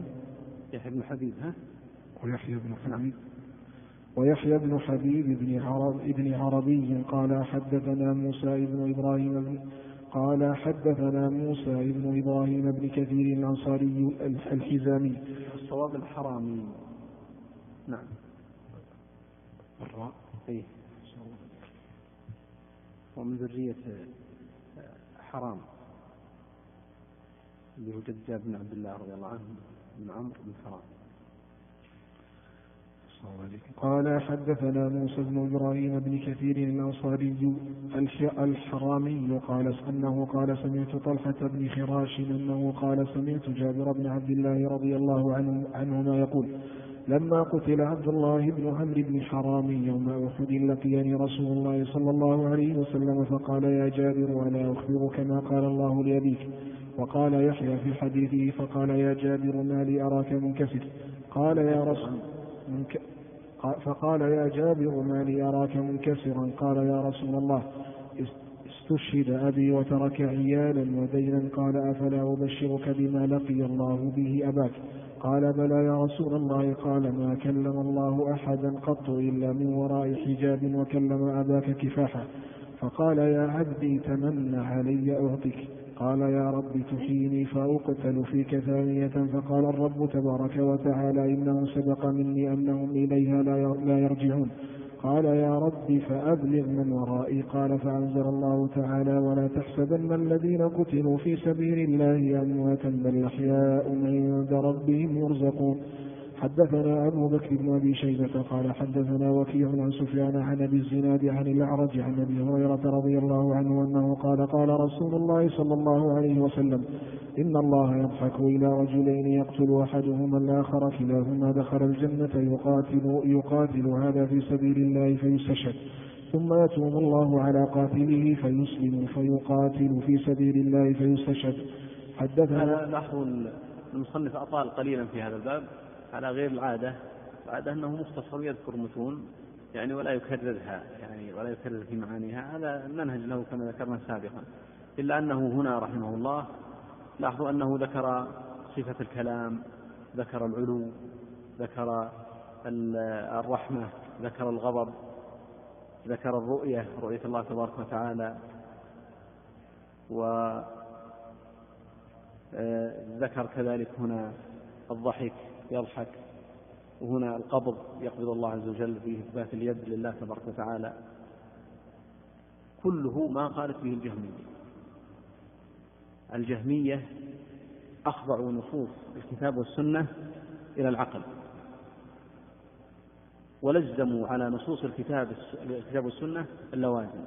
ويحيى بن حبيب بن عربي قال حدثنا موسى بن إبراهيم بن كثير الأنصاري الحزامي. الصواب الحرامي. نعم. الراء ايه ومن ذرية حرام اللي هو جد بن عبد الله رضي الله عنه بن عمرو بن حرام. قال حدثنا موسى بن إبراهيم بن كثير الأنصاري الحرامي قال أنه قال سمعت طلحة بن خراش أنه قال سمعت جابر بن عبد الله رضي الله عنهما يقول لما قتل عبد الله بن عمرو بن حرام يوم أحد لقيني رسول الله صلى الله عليه وسلم فقال يا جابر ألا أخبرك ما قال الله لأبيك؟ وقال يحيى في حديثه فقال يا جابر ما لي أراك منكسر؟ فقال يا جابر ما لي أراك منكسرا؟ قال يا رسول الله استشهد أبي وترك عيالا ودينا. قال أفلا أبشرك بما لقي الله به أباك؟ قال بلى يا رسول الله. قال ما كلم الله أحدا قط إلا من وراء حجاب وكلم أباك كفاحا. فقال يا عبدي تمنى علي أعطيك. قال يا رب تحيني فأقتل فيك ثانية. فقال الرب تبارك وتعالى إنه سبق مني أنهم إليها لا يرجعون. قال يا رب فأبلغ من ورائي. قال فأنزل الله تعالى ولا تحسبن الذين قتلوا في سبيل الله أمواتا بل أحياء عند ربهم يرزقون. حدثنا أبو بكر بن أبي شيبة قال حدثنا وكيع عن سفيان عن أبي الزناد عن الأعرج عن أبي هريرة رضي الله عنه أنه قال رسول الله صلى الله عليه وسلم إن الله يضحك إلى رجلين يقتل أحدهما الآخر كلاهما دخل الجنة يقاتل هذا في سبيل الله فيستشهد ثم يتوب الله على قاتله فيسلم فيقاتل في سبيل الله فيستشهد. حدثنا لاحظوا المصنف أطال قليلا في هذا الباب على غير العادة أنه مختصر يذكر متون يعني ولا يكررها يعني ولا يكرر في معانيها. هذا المنهج له كما ذكرنا سابقا، إلا أنه هنا رحمه الله لاحظوا أنه ذكر صفة الكلام، ذكر العلو، ذكر الرحمة، ذكر الغضب، ذكر رؤية الله تبارك وتعالى، وذكر كذلك هنا الضحك يضحك، وهنا القبض يقبض الله عز وجل فيه إثبات اليد لله تبارك وتعالى، كله ما قالت به الجهمية أخضعوا نصوص الكتاب والسنة إلى العقل، ولزموا على نصوص الكتاب والسنة اللوازم.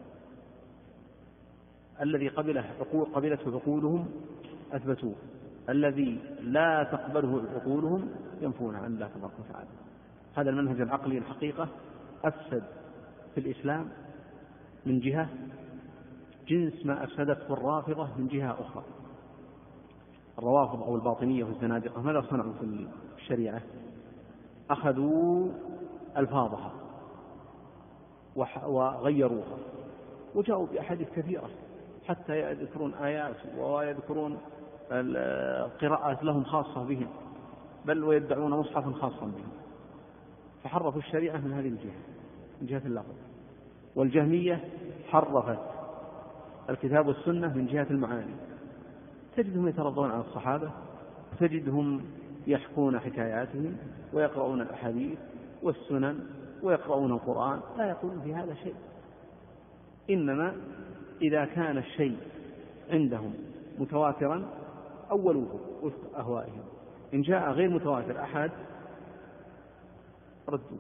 الذي قبلته عقولهم أثبتوه، الذي لا تقبله عقولهم ينفونه عن الله تبارك وتعالى. هذا المنهج العقلي الحقيقة أفسد في الإسلام من جهة جنس ما أفسدته الرافضة من جهة أخرى. الروافض أو الباطنية والزنادقة ماذا صنعوا في الشريعة؟ أخذوا ألفاظها وغيروها، وجاءوا بأحاديث كثيرة حتى يذكرون آيات ويذكرون القراءات لهم خاصة بهم، بل ويدعون مصحفا خاصا بهم، فحرفوا الشريعة من هذه الجهة، من جهة اللفظ. والجهمية حرفت الكتاب والسنة من جهة المعاني، تجدهم يترضون على الصحابة، تجدهم يحكون حكاياتهم ويقرؤون الأحاديث والسنن ويقرؤون القرآن، لا يقولون في هذا شيء. إنما إذا كان الشيء عندهم متواترا أولوه وفق أهوائهم، إن جاء غير متواتر أحد ردوا.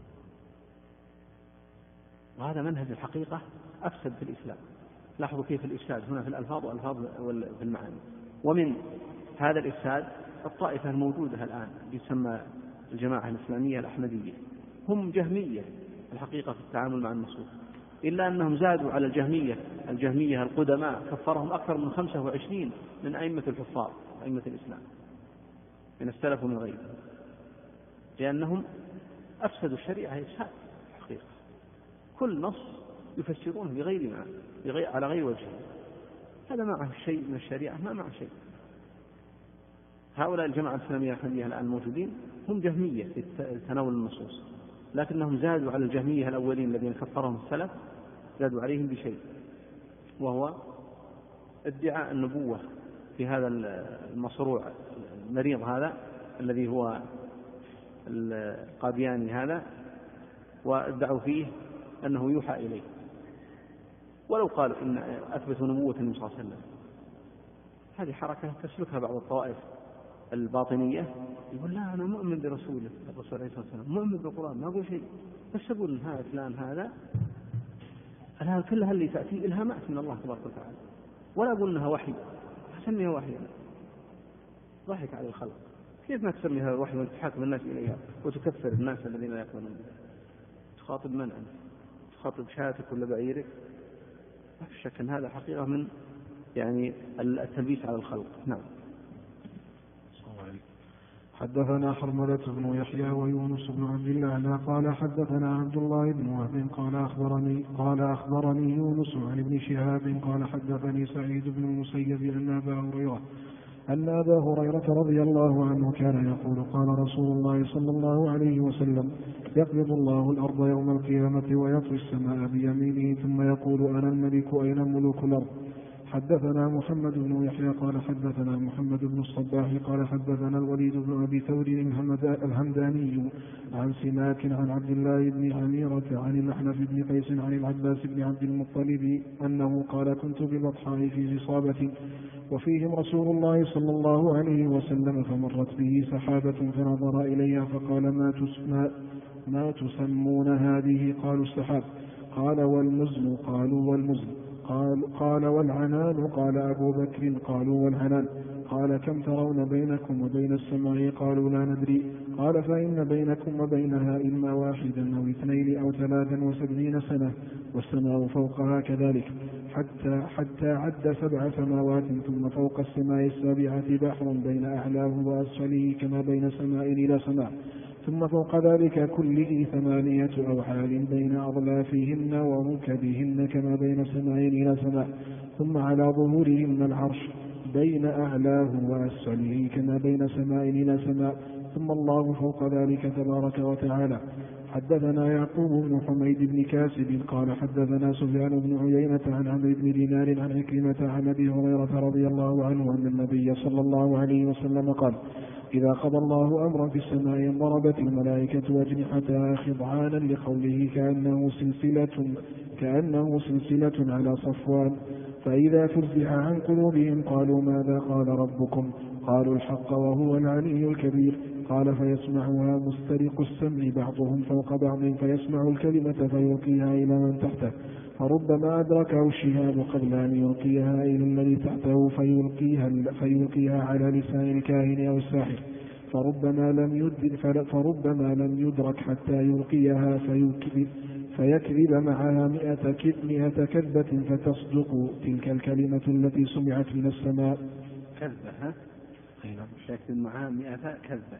وهذا منهج الحقيقة أفسد في الإسلام. لاحظوا كيف الإفساد هنا في الألفاظ والألفاظ في المعاني. ومن هذا الإفساد الطائفة الموجودة الآن يسمى الجماعة الإسلامية الأحمدية، هم جهمية الحقيقة في التعامل مع النصوص، إلا أنهم زادوا على الجهمية القدماء، كفرهم أكثر من 25 من أئمة الحفاظ أئمة الإسلام من السلف ومن غيرهم، لأنهم أفسدوا الشريعة إفساد حقيقة. كل نص يفسرونه بغير معنى، على غير وجه. هذا معه شيء من الشريعة، ما معه شيء. هؤلاء الجماعة الإسلامية الأحمدية الآن الموجودين هم جهمية في تناول النصوص، لكنهم زادوا على الجهمية الأولين الذين كفرهم السلف، زادوا عليهم بشيء، وهو ادعاء النبوة في هذا المصروع المريض هذا الذي هو القادياني هذا، وادعوا فيه أنه يوحى إليه. ولو قالوا إن أثبتوا نبوة النبي صلى الله عليه وسلم، هذه حركة تسلكها بعض الطوائف الباطنية، يقول لا أنا مؤمن برسوله الرسول عليه الصلاة والسلام، مؤمن بالقرآن، ما أقول شيء، بس أقول إن هذا فلان هذا الآن كلها اللي تأتي إلهامات من الله تبارك وتعالى، ولا أقول إنها وحي، أسميها وحيا. ضحك على الخلق. كيف ما تسميها وحي وأنت تحاكم الناس إليها وتكفر الناس الذين لا يقبلون بها؟ تخاطب من أنت؟ تخاطب شاتك ولا بعيرك؟ ما في شك أن هذا حقيقة من التلبيس على الخلق. نعم. حدثنا حرملة بن يحيى ويونس بن عبد الله قال حدثنا عبد الله بن وهب قال أخبرني يونس عن ابن شهاب قال حدثني سعيد بن المسيب أن أبا هريرة رضي الله عنه كان يقول قال رسول الله صلى الله عليه وسلم يقبض الله الأرض يوم القيامة ويطوي السماء بيمينه ثم يقول أنا الملك أين ملوك الأرض. حدثنا محمد بن يحيى قال حدثنا محمد بن الصباح قال حدثنا الوليد بن أبي ثور الهمداني عن سماك عن عبد الله بن عميرة عن الأحنف بن قيس عن العباس بن عبد المطلب أنه قال كنت ببطحاء في عصابة وفيهم رسول الله صلى الله عليه وسلم فمرت به سحابة فنظر إليها فقال ما تسمون هذه؟ قالوا السحاب. قال والمزن؟ قالوا والمزن. قال والعنان؟ قال أبو بكر. قالوا والعنان. قال كم ترون بينكم وبين السماء؟ قالوا لا ندري. قال فإن بينكم وبينها إما واحدا أو 2 أو 73 سنة والسماء فوقها كذلك حتى عد 7 سماوات ثم فوق السماء السابعة بحر بين أعلاه وأسفله كما بين سماء إلى سماء ثم فوق ذلك كله 8 أوحال بين أظلافهن وركبهن كما بين سماء إلى سماء ثم على ظهورهن العرش بين أعلاه وأسفله كما بين سماء إلى سماء ثم الله فوق ذلك تبارك وتعالى. حدثنا يعقوب بن حميد بن كاسب قال حدثنا سفيان بن عيينة عن عمرو بن دينار عن عكرمة عن أبي هريرة رضي الله عنه أن النبي صلى الله عليه وسلم قال إذا قضى الله أمرا في السماء انضربت الملائكة أجنحتها خضعانا لقوله كأنه سلسلة على صفوان، فإذا فزع عن قلوبهم قالوا ماذا قال ربكم؟ قالوا الحق وهو العلي الكبير. قال فيسمعها مسترق السمع بعضهم فوق بعض فيسمع الكلمة فيلقيها إلى من تحته، فربما أدركه الشهاب قبل أن يلقيها إلى الذي تحته فيلقيها على لسان الكاهن أو الساحر، فربما لم يدرك حتى يلقيها فيكذب معها 100 كذبة فتصدق تلك الكلمة التي سمعت من السماء. كذبة ها؟ يكذب معها 100 كذبة.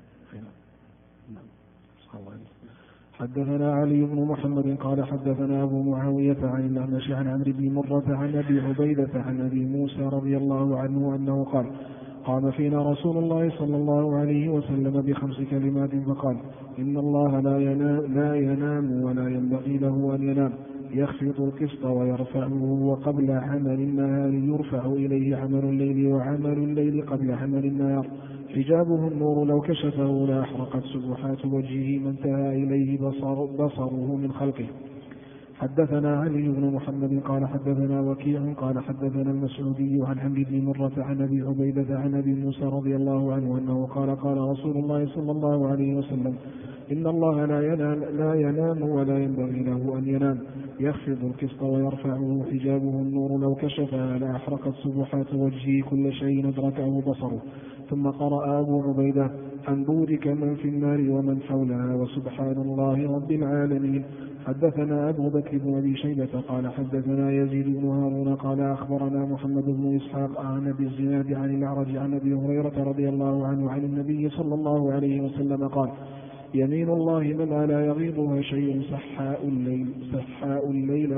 حدثنا علي بن محمد قال حدثنا أبو معاوية عن الأعمش عن عمرو بن مرة عن أبي عبيدة عن أبي موسى رضي الله عنه أنه قال قام فينا رسول الله صلى الله عليه وسلم ب5 كلمات فقال إن الله لا ينام ولا ينبغي له أن ينام، يخفض القسط ويرفعه، وقبل عمل النهار يرفع إليه عمل الليل، وعمل الليل قبل عمل النهار، حجابه النور لو كشفه لأحرقت سبحات وجهه ما انتهى إليه بصره من خلقه. حدثنا علي بن محمد قال حدثنا وكيع قال حدثنا المسعودي عن عمرو بن مرة عن أبي عبيدة عن أبي موسى رضي الله عنه أنه قال قال رسول الله صلى الله عليه وسلم إن الله لا ينام ولا ينبغي له أن ينام، يخفض القسط ويرفعه، حجابه النور لو كشفها لأحرقت سبحات وجهه كل شيء أدركه بصره. ثم قرأ أبو عبيدة أن بورك من في النار ومن حولها وسبحان الله رب العالمين. حدثنا أبو بكر بن أبي شيبة قال حدثنا يزيد بن هارون قال أخبرنا محمد بن إسحاق عن أبي الزناد عن الأعرج عن أبي هريرة رضي الله عنه عن النبي صلى الله عليه وسلم قال يمين الله من لا يغيضها شيء سحاء الليل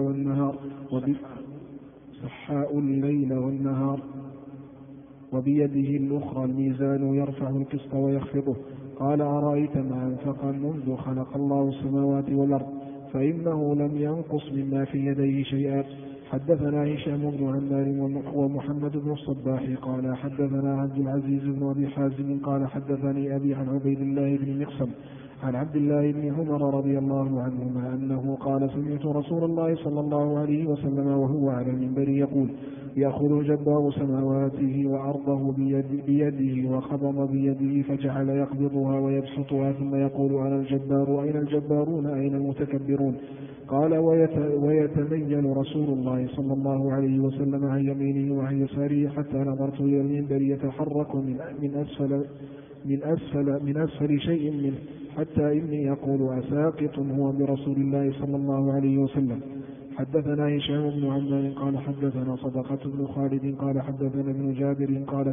والنهار وبيده الأخرى الميزان يرفع القسط ويخفضه. قال أرأيت ما أنفق منذ خلق الله السماوات والأرض فإنه لم ينقص مما في يديه شيئا. حدثنا هشام بن عمار ومحمد بن الصباح قال حدثنا عبد العزيز بن أبي حازم قال حدثني أبي عن عبيد الله بن مقسم عن عبد الله بن عمر رضي الله عنهما أنه قال سمعت رسول الله صلى الله عليه وسلم وهو على المنبر يقول يأخذ جبار سماواته وأرضه بيده وخضم بيده فجعل يقبضها ويبسطها ثم يقول أنا الجبار أين الجبارون أين المتكبرون؟ قال ويتميل رسول الله صلى الله عليه وسلم عن يمينه وعن يساره حتى نظرت إلى المنبر يتحرك من أسفل شيء منه حتى إني يقول أساقط هو برسول الله صلى الله عليه وسلم. حدثنا هشام بن عمار قال حدثنا صدقة بن خالد قال حدثنا ابن جابر قال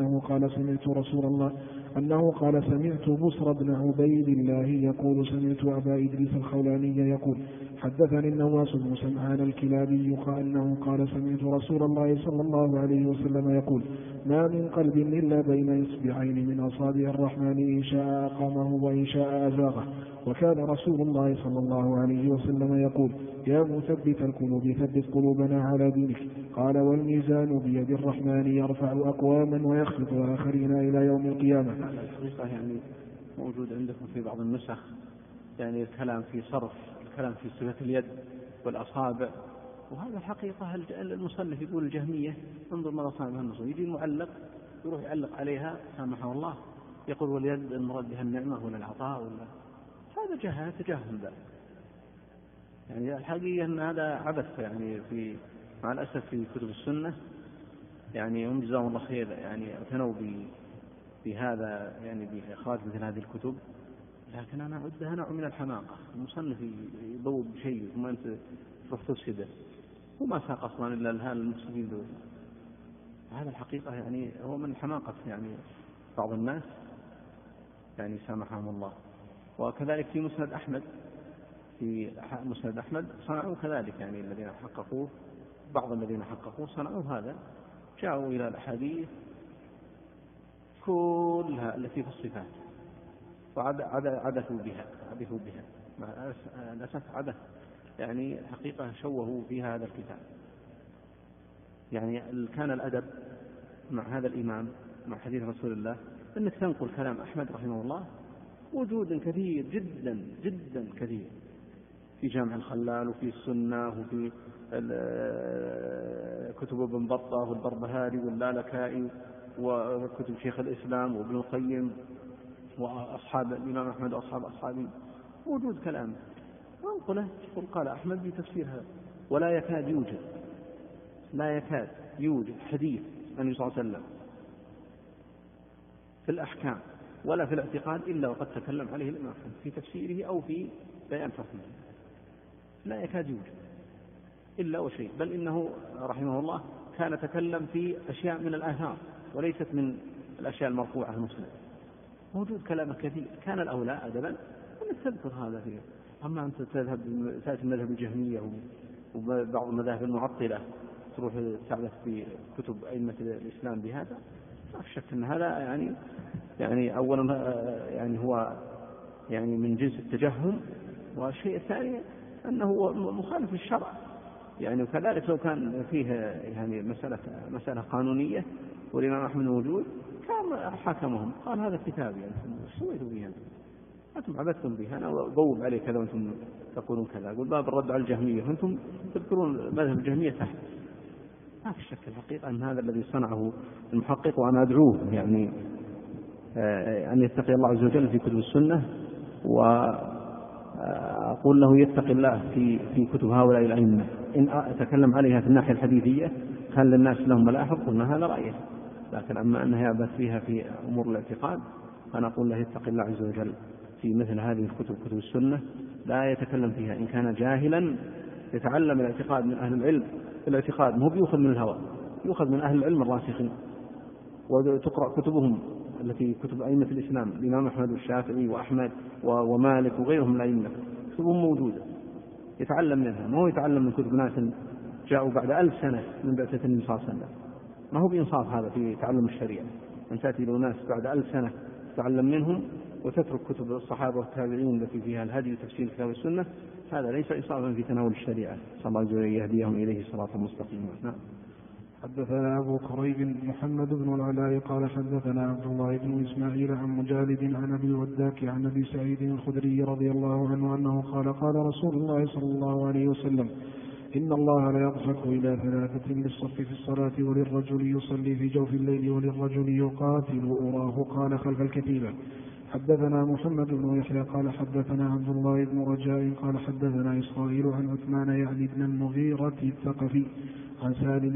سمعت بصر بن عبيد الله يقول سمعت أبا إدريس الخولاني يقول حدثني النواس بن سمعان الكلابي أنه قال سمعت رسول الله صلى الله عليه وسلم يقول ما من قلب إلا بين إصبعين من أصابع الرحمن إن شاء أقامه وإن شاء أزاغه. وكان رسول الله صلى الله عليه وسلم يقول يا مثبت القلوب ثبت قلوبنا على دينك. قال والميزان بيد الرحمن يرفع أقواما ويخفض آخرين إلى يوم القيامة. الحقيقة يعني موجود عندكم في بعض النسخ يعني الكلام في صرف الكلام في صفة اليد والأصابع، وهذا الحقيقة المصنف يقول الجهمية انظر ماذا صنع بها النصوص، يجي المعلق يروح يعلق عليها سامحه الله يقول واليد المراد بها النعمة ولا العطاء ولا هذا تجاهل ذلك. يعني الحقيقة أن هذا عبث يعني مع الأسف في كتب السنة يعني هم جزاهم الله خير يعني اعتنوا بهذا يعني بإخراج مثل هذه الكتب، لكن أنا أعدها نوع من الحماقة. المصنف يبوب شيء ثم أنت تروح تفسده وما ساق أصلا إلا الهال المفسدين دول. هذا الحقيقة يعني هو من حماقة يعني بعض الناس يعني سامحهم الله. وكذلك في مسند أحمد صنعوا كذلك يعني الذين حققوه بعض الذين حققوه صنعوا هذا، جاءوا إلى الأحاديث كلها التي في الصفات وعدثوا بها مع الأسف عبث، يعني حقيقة شوهوا في هذا الكتاب. يعني كان الأدب مع هذا الإمام مع حديث رسول الله أنك تنقل كلام أحمد رحمه الله وجود كثير جدا جدا كثير في جامع الخلال وفي السنة وفي كتب ابن بطة والبربهاري واللالكائي وكتب شيخ الإسلام وابن القيم وأصحاب الإمام أحمد وأصحاب أصحابه، وجود كلام وانقله قال أحمد بتفسير هذا. ولا يكاد يوجد، لا يكاد يوجد حديث النبي صلى الله عليه وسلم في الأحكام ولا في الاعتقاد إلا وقد تكلم عليه الإمام أحمد في تفسيره أو في بيان فصله، لا يكاد يوجد إلا وشيء. بل إنه رحمه الله كان تكلم في أشياء من الآثار وليست من الأشياء المرفوعة المسلمة، موجود كلام كثير. كان الأولى أدبا أن تذكر هذا فيه. أما أنت تأتي المذهب الجهمية وبعض المذاهب المعطلة تروح تعبث في كتب أئمة الإسلام بهذا، لا شك أن هذا يعني أولا يعني هو يعني من جنس التجهم، والشيء الثاني أنه مخالف للشرع. يعني وكذلك لو كان فيه يعني مسألة قانونية والإمام أحمد موجود كان حاكمهم قال هذا كتابي، أنتم سويتوا به، أنتم عبثتم به، أنا أبوب عليه كذا وأنتم تقولون كذا. أقول باب الرد على الجهمية وأنتم تذكرون مذهب الجهمية تحت. ما في شك الحقيقة أن هذا الذي صنعه المحقق، وأنا أدعوه يعني أن يتقي الله عز وجل في كتب السنة، وأقول له يتقي الله في كتب هؤلاء الأئمة. إن أتكلم عليها في الناحية الحديثية كان للناس لهم ملاحظ قلنا هذا رأيه، لكن أما أنه يعبث فيها في أمور الاعتقاد فأنا أقول له يتقي الله عز وجل في مثل هذه الكتب، كتب السنة لا يتكلم فيها. إن كان جاهلا يتعلم الاعتقاد من أهل العلم. الاعتقاد مو بيأخذ من الهوى، يأخذ من أهل العلم الراسخين، وتقرأ كتبهم التي كتب أئمة الإسلام الإمام أحمد والشافعي وأحمد ومالك وغيرهم من الأئمة، كتبهم موجودة يتعلم منها، ما هو يتعلم من كتب ناس جاءوا بعد 1000 سنة من بعثة النبي صلى الله عليه وسلم. ما هو بإنصاف هذا في تعلم الشريعة، أن تأتي له ناس بعد 1000 سنة تتعلم منهم وتترك كتب الصحابة والتابعين التي فيها الهدي وتفسير كتاب السنة، هذا ليس إنصافا في تناول الشريعة. صلى الله عليه وسلم يهديهم إليه صراطا مستقيما. نعم. حدثنا أبو كريب محمد بن العلاء قال حدثنا عبد الله بن إسماعيل عن مجالد عن أبي الوداك عن أبي سعيد الخدري رضي الله عنه أنه قال قال رسول الله صلى الله عليه وسلم إن الله لا يضحك إلى 3 للصف في الصلاة، وللرجل يصلي في جوف الليل، وللرجل يقاتل أراه قال خلف الكتيبة. حدثنا محمد بن يحيى قال حدثنا عبد الله بن رجاء قال حدثنا إسرائيل عن عثمان يعني بن المغيرة الثقفي عن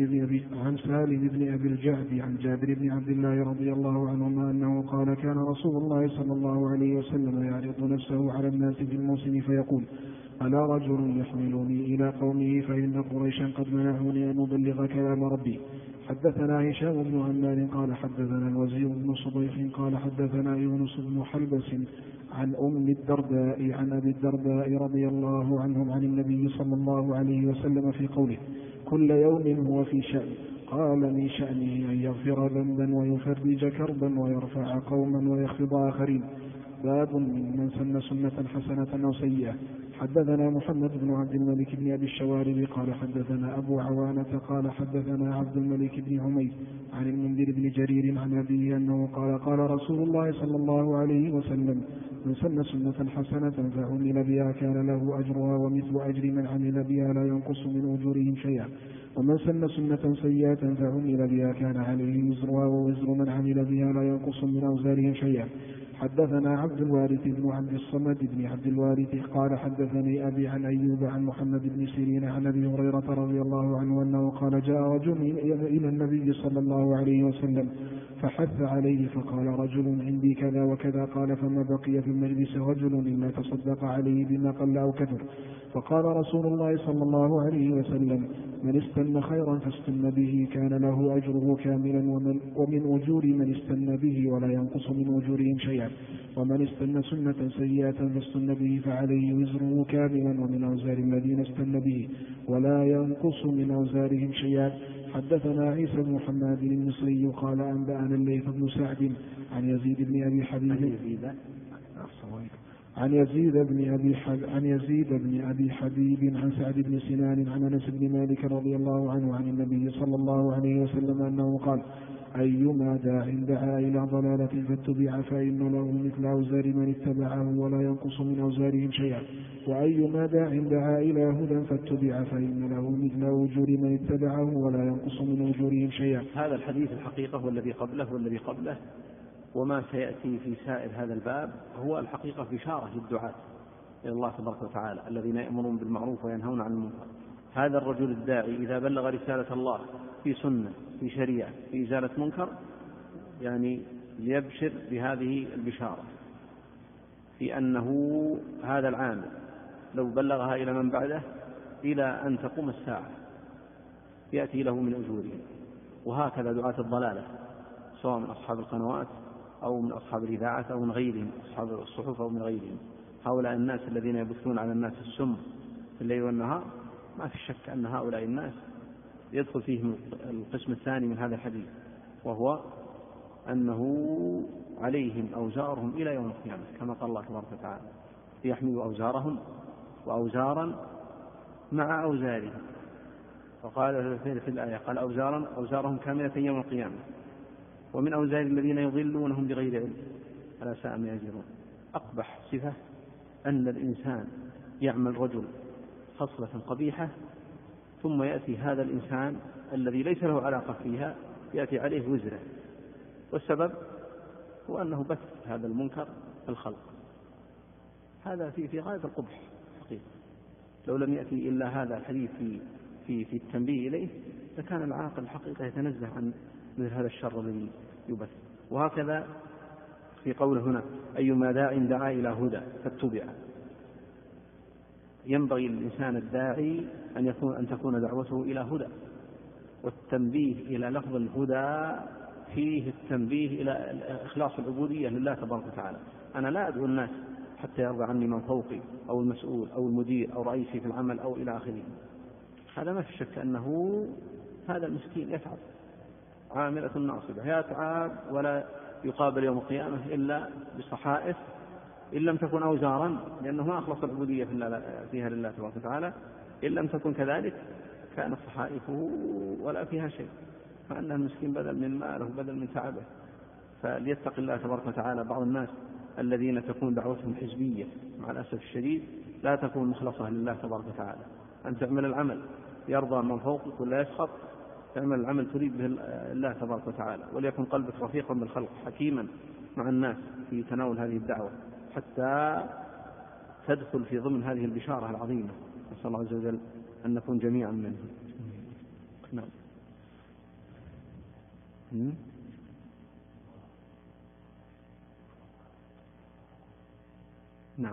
سالم بن أبي الجعد عن جابر بن عبد الله رضي الله عنهما أنه قال كان رسول الله صلى الله عليه وسلم يعرض نفسه على الناس في الموسم فيقول ألا رجل يحملني إلى قومه فإن قريشا قد منعوني أن أبلغ كلام ربي. حدثنا هشام بن عمار قال حدثنا الوزير بن صبيح قال حدثنا يونس بن حلبس عن أم الدرداء عن أبي الدرداء رضي الله عنهم عن النبي صلى الله عليه وسلم في قوله كل يوم هو في شأن. قال من شأنه أن يغفر ذنبا ويفرج كربا ويرفع قوما ويخفض آخرين. باب من سن سنة حسنة أو سيئة. حدثنا محمد بن عبد الملك بن أبي الشوارب قال حدثنا أبو عوانة قال حدثنا عبد الملك بن حميد عن المنذر بن جرير عن أبيه أنه قال قال رسول الله صلى الله عليه وسلم من سن سنة حسنة فعمل بها كان له أجرها ومثل أجر من عمل بها لا ينقص من أجورهم شيئا، ومن سن سنة سيئة فعمل بها كان عليه وزرها ووزر من عمل بها لا ينقص من أوزارهم شيئا. حدثنا عبد الوارث بن عبد الصمد بن عبد الوارث قال حدثني أبي عن أيوب عن محمد بن سيرين عن أبي هريرة رضي الله عنه أنه قال جاء رجل إلى النبي صلى الله عليه وسلم فحث عليه فقال رجل عندي كذا وكذا قال فما بقي في المجلس رجل إلا تصدق عليه بما قل أو كثر. فقال رسول الله صلى الله عليه وسلم من استن خيرا فاستن به كان له أجره كاملا ومن أجور من استن به ولا ينقص من أجورهم شيئا، ومن استن سنة سيئة فاستن به فعليه وزره كاملا ومن أوزار الذين استن به ولا ينقص من أوزارهم شيئا. حدثنا عيسى بن محمد المصري قال أنبأنا الليث بن سعد عن يزيد بن أبي حبيب عن يزيد بن أبي حبيب عن سعد بن سنان عن أنس بن مالك رضي الله عنه عن النبي صلى الله عليه وسلم أنه قال: أيما داع دعا إلى ضلالة فاتبع فإن له مثل أوزار من اتبعه ولا ينقص من أوزارهم شيئا، وأيما داع دعا إلى هدى فاتبع فإن له مثل أجور من اتبعه ولا ينقص من أجورهم شيئا. هذا الحديث الحقيقة والذي قبله وما سيأتي في سائر هذا الباب هو الحقيقة بشارة للدعاة إلى الله تبارك وتعالى الذين يأمرون بالمعروف وينهون عن المنكر. هذا الرجل الداعي إذا بلغ رسالة الله في سنة في شريعة في إزالة منكر يعني ليبشر بهذه البشارة في أنه هذا العامل لو بلغها إلى من بعده إلى أن تقوم الساعة يأتي له من أجورهم. وهكذا دعاة الضلالة سواء من أصحاب القنوات أو من أصحاب الإذاعة أو من غيرهم أصحاب الصحف أو من غيرهم، هؤلاء الناس الذين يبثون على الناس السم في الليل والنهار، ما في شك أن هؤلاء الناس يدخل فيهم القسم الثاني من هذا الحديث، وهو أنه عليهم أوزارهم إلى يوم القيامة كما قال الله تبارك وتعالى: ليحملوا أوزارهم وأوزارا مع أوزارهم. وقال في الآية قال أوزارهم كاملة يوم القيامة ومن أوزار الذين يضلونهم بغير علم ألا ساء ما يزرون. أقبح صفة أن الإنسان يعمل رجل خصلة قبيحة ثم يأتي هذا الإنسان الذي ليس له علاقة فيها يأتي عليه وزره، والسبب هو أنه بث هذا المنكر في الخلق. هذا في غاية القبح حقيقة. لو لم يأتي إلا هذا الحديث في التنبيه إليه لكان العاقل الحقيقة يتنزه عن مثل هذا الشر الذي يبث. وهكذا في قوله هنا: أيما داع دعا إلى هدى فاتبع. ينبغي للإنسان الداعي أن تكون دعوته إلى هدى، والتنبيه إلى لفظ الهدى فيه التنبيه إلى إخلاص العبودية لله تبارك وتعالى. أنا لا أدعو الناس حتى يرضى عني من فوقي أو المسؤول أو المدير أو رئيسي في العمل أو إلى آخره. هذا ما في شك أنه هذا المسكين يتعب، عاملة ناصبة يتعب ولا يقابل يوم القيامة إلا بصحائف إن لم تكن أوزارا، لأنه ما أخلص العبودية فيها لله تبارك وتعالى. إن لم تكن كذلك كانت صحائفه ولا فيها شيء، فأنه المسكين بدل من ماله بدل من تعبه. فليتق الله تبارك وتعالى بعض الناس الذين تكون دعوتهم حزبية مع الأسف الشديد لا تكون مخلصة لله تبارك وتعالى. أن تعمل العمل يرضى من فوقك ولا يسخط، تعمل العمل تريد به الله تبارك وتعالى، وليكن قلبك رفيقا بالخلق حكيما مع الناس في تناول هذه الدعوة حتى تدخل في ضمن هذه البشارة العظيمة. نسأل الله عز وجل أن نكون جميعا منه. نعم. نعم.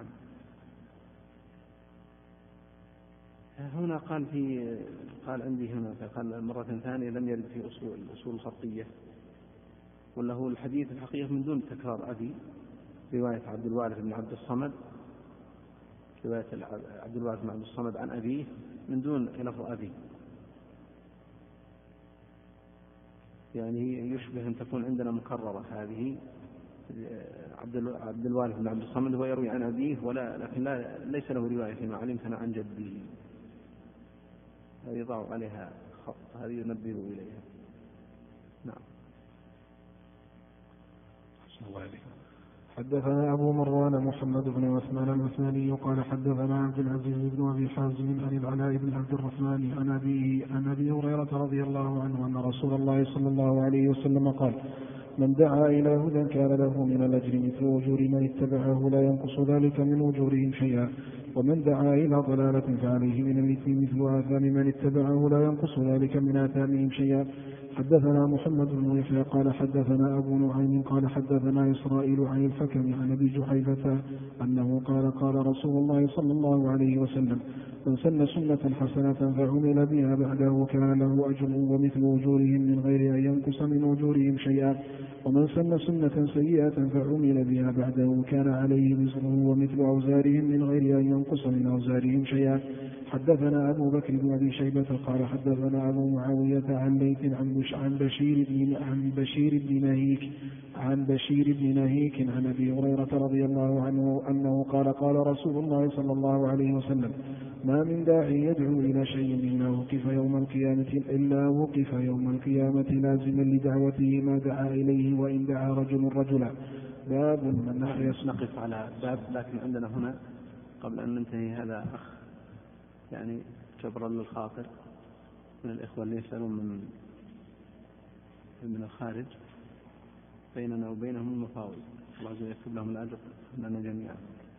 هنا قال عندي هنا قال مرة ثانية لم يرد في الأصول الخطية، ولا هو الحديث الحقيقة من دون تكرار أبي، رواية عبد الوارث بن عبد الصمد، رواية عبد الوارث بن عبد الصمد عن أبيه من دون لفظ أبي، يعني يشبه أن تكون عندنا مكررة هذه. عبد الوارث بن عبد الصمد هو يروي عن أبيه لكن ليس له رواية فيما علمت أنا عن جده، هذه يضع عليها خط، هذه ينبه إليها. نعم. الله عليك. حدثنا أبو مروان محمد بن عثمان العثماني قال حدثنا عبد العزيز بن أبي حازم عن العلاء بن عبد الرحمن عن أبي هريرة رضي الله عنه أن رسول الله صلى الله عليه وسلم قال: من دعا إلى هدى كان له من الأجر مثل أجور من اتبعه لا ينقص ذلك من أجورهم شيئا، ومن دعا إلى ضلالة فعليه من الإثم مثل آثام من اتبعه لا ينقص ذلك من آثامهم شيئا. حدثنا محمد بن يحيى قال حدثنا أبو نعيم قال حدثنا إسرائيل عن الحكم عن أبي جحيفة أنه قال: قال رسول الله صلى الله عليه وسلم: من سن سنة حسنة فعمل بها بعده كان له أجر ومثل أجورهم من غير أن ينقص من أجورهم شيئا، ومن سن سنة سيئة فعمل بها بعده كان عليه وزره ومثل أوزارهم من غير أن ينقص من أوزارهم شيئا. حدثنا أبو بكر بن أبي شيبة قال حدثنا أبو معاوية عن ليث عن بشير بن نهيك عن أبي هريرة رضي الله عنه أنه قال قال رسول الله صلى الله عليه وسلم: ما من داعي يدعو إلى شيء إلا وقف يوم القيامة لازما لدعوته ما دعا إليه وإن دعا رجل رجلا. باب من نقف على باب، لكن عندنا هنا قبل أن ننتهي هذا أخ يعني جبرا للخاطر من الإخوة اللي يسألون من الخارج بيننا وبينهم المفاوض، الله عز وجل يكتب لهم الأجر لنا جميعا.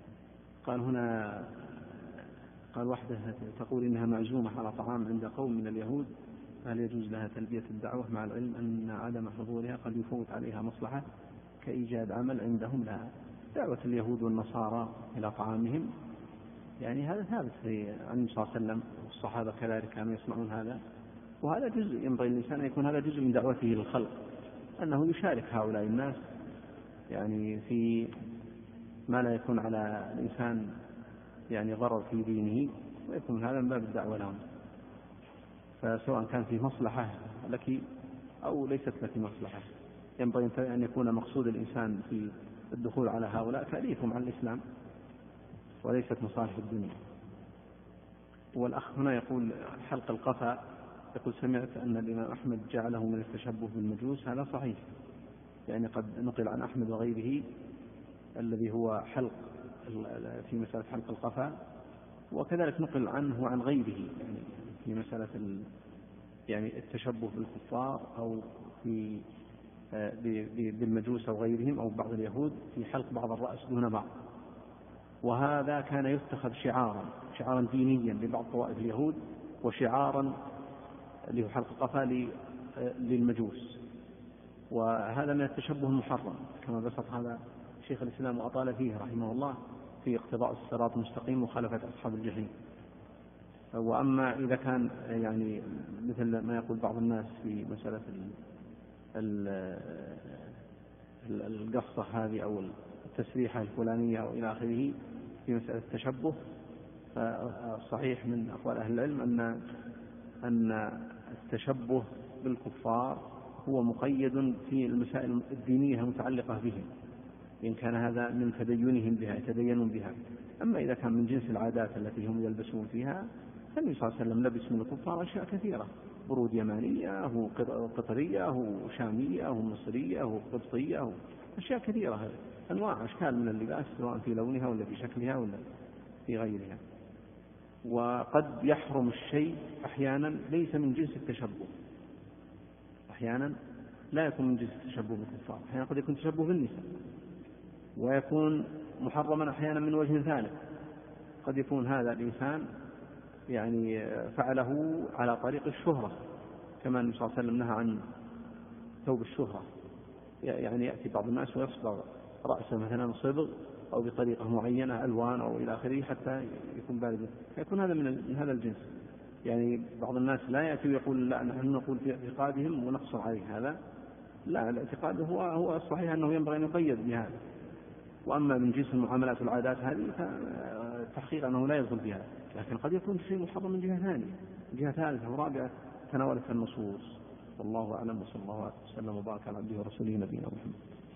قال واحدة تقول إنها معزومة على طعام عند قوم من اليهود، فهل يجوز لها تلبية الدعوة مع العلم أن عدم حضورها قد يفوت عليها مصلحة كإيجاد عمل عندهم لها؟ دعوة اليهود والنصارى إلى طعامهم يعني هذا ثابت عن النبي صلى الله عليه وسلم، والصحابة كذلك كانوا يصنعون هذا، وهذا جزء ينبغي الإنسان أن يكون هذا جزء من دعوته للخلق، أنه يشارك هؤلاء الناس يعني في ما لا يكون على الإنسان يعني ضرر في دينه، ويكون هذا من باب الدعوة لهم. فسواء كان في مصلحة لك أو ليست لك مصلحة، ينبغي أن يكون مقصود الإنسان في الدخول على هؤلاء تأليفهم عن الإسلام وليست مصالح الدنيا. والأخ هنا يقول حلق القفا، يقول سمعت أن الإمام أحمد جعله من التشبه بالمجوس، هذا صحيح، يعني قد نقل عن أحمد وغيره الذي هو حلق في مسألة حلق القفا، وكذلك نقل عنه وعن غيره يعني في مسألة يعني التشبه بالكفار أو في بالمجوس أو غيرهم أو بعض اليهود في حلق بعض الرأس دون بعض، وهذا كان يتخذ شعارا دينيا لبعض طوائف اليهود، وشعارا اللي هو حلق القفا للمجوس، وهذا من التشبه المحرم كما بسط هذا شيخ الإسلام وأطال فيه رحمه الله في اقتضاء الصراط المستقيم وخالفة أصحاب الجحيم. وأما إذا كان يعني مثل ما يقول بعض الناس في مسألة القصة هذه أو التسريحة الفلانية أو إلى آخره في مسألة التشبه، فصحيح من أقوال أهل العلم أن التشبه بالكفار هو مقيد في المسائل الدينية المتعلقة بهم، إن كان هذا من تدينهم بها يتدينون بها. أما إذا كان من جنس العادات التي هم يلبسون فيها، فالنبي صلى الله عليه وسلم لبس من الكفار أشياء كثيرة، برود يمانية وقطرية وشامية ومصرية وقبطية، أشياء كثيرة، أنواع أشكال من اللباس سواء في لونها ولا في شكلها ولا في غيرها. وقد يحرم الشيء أحيانا ليس من جنس التشبه، أحيانا لا يكون من جنس التشبه بالكفار، أحيانا قد يكون تشبه بالنساء، ويكون محرما أحيانا من وجه ثالث، قد يكون هذا الإنسان يعني فعله على طريق الشهرة، كما النبي صلى الله عليه وسلم نهى عن ثوب الشهرة، يعني يأتي بعض الناس ويصبغ رأسه مثلا صبغ أو بطريقة معينة ألوان أو إلى آخره حتى يكون بالغ، فيكون هذا من هذا الجنس. يعني بعض الناس لا يأتي ويقول لا نحن نقول في اعتقادهم ونقصر عليه هذا، لا، الاعتقاد هو الصحيح أنه ينبغي أن يقيد بهذا. وأما من جنس المعاملات والعادات هذه فتحقيق أنه لا يدخل فيها، لكن قد يكون شيء محرم من جهة ثانية، من جهة ثالثة ورابعة تناولتها النصوص. والله أعلم، وصلى الله وسلم وبارك على عبده ورسوله نبينا محمد.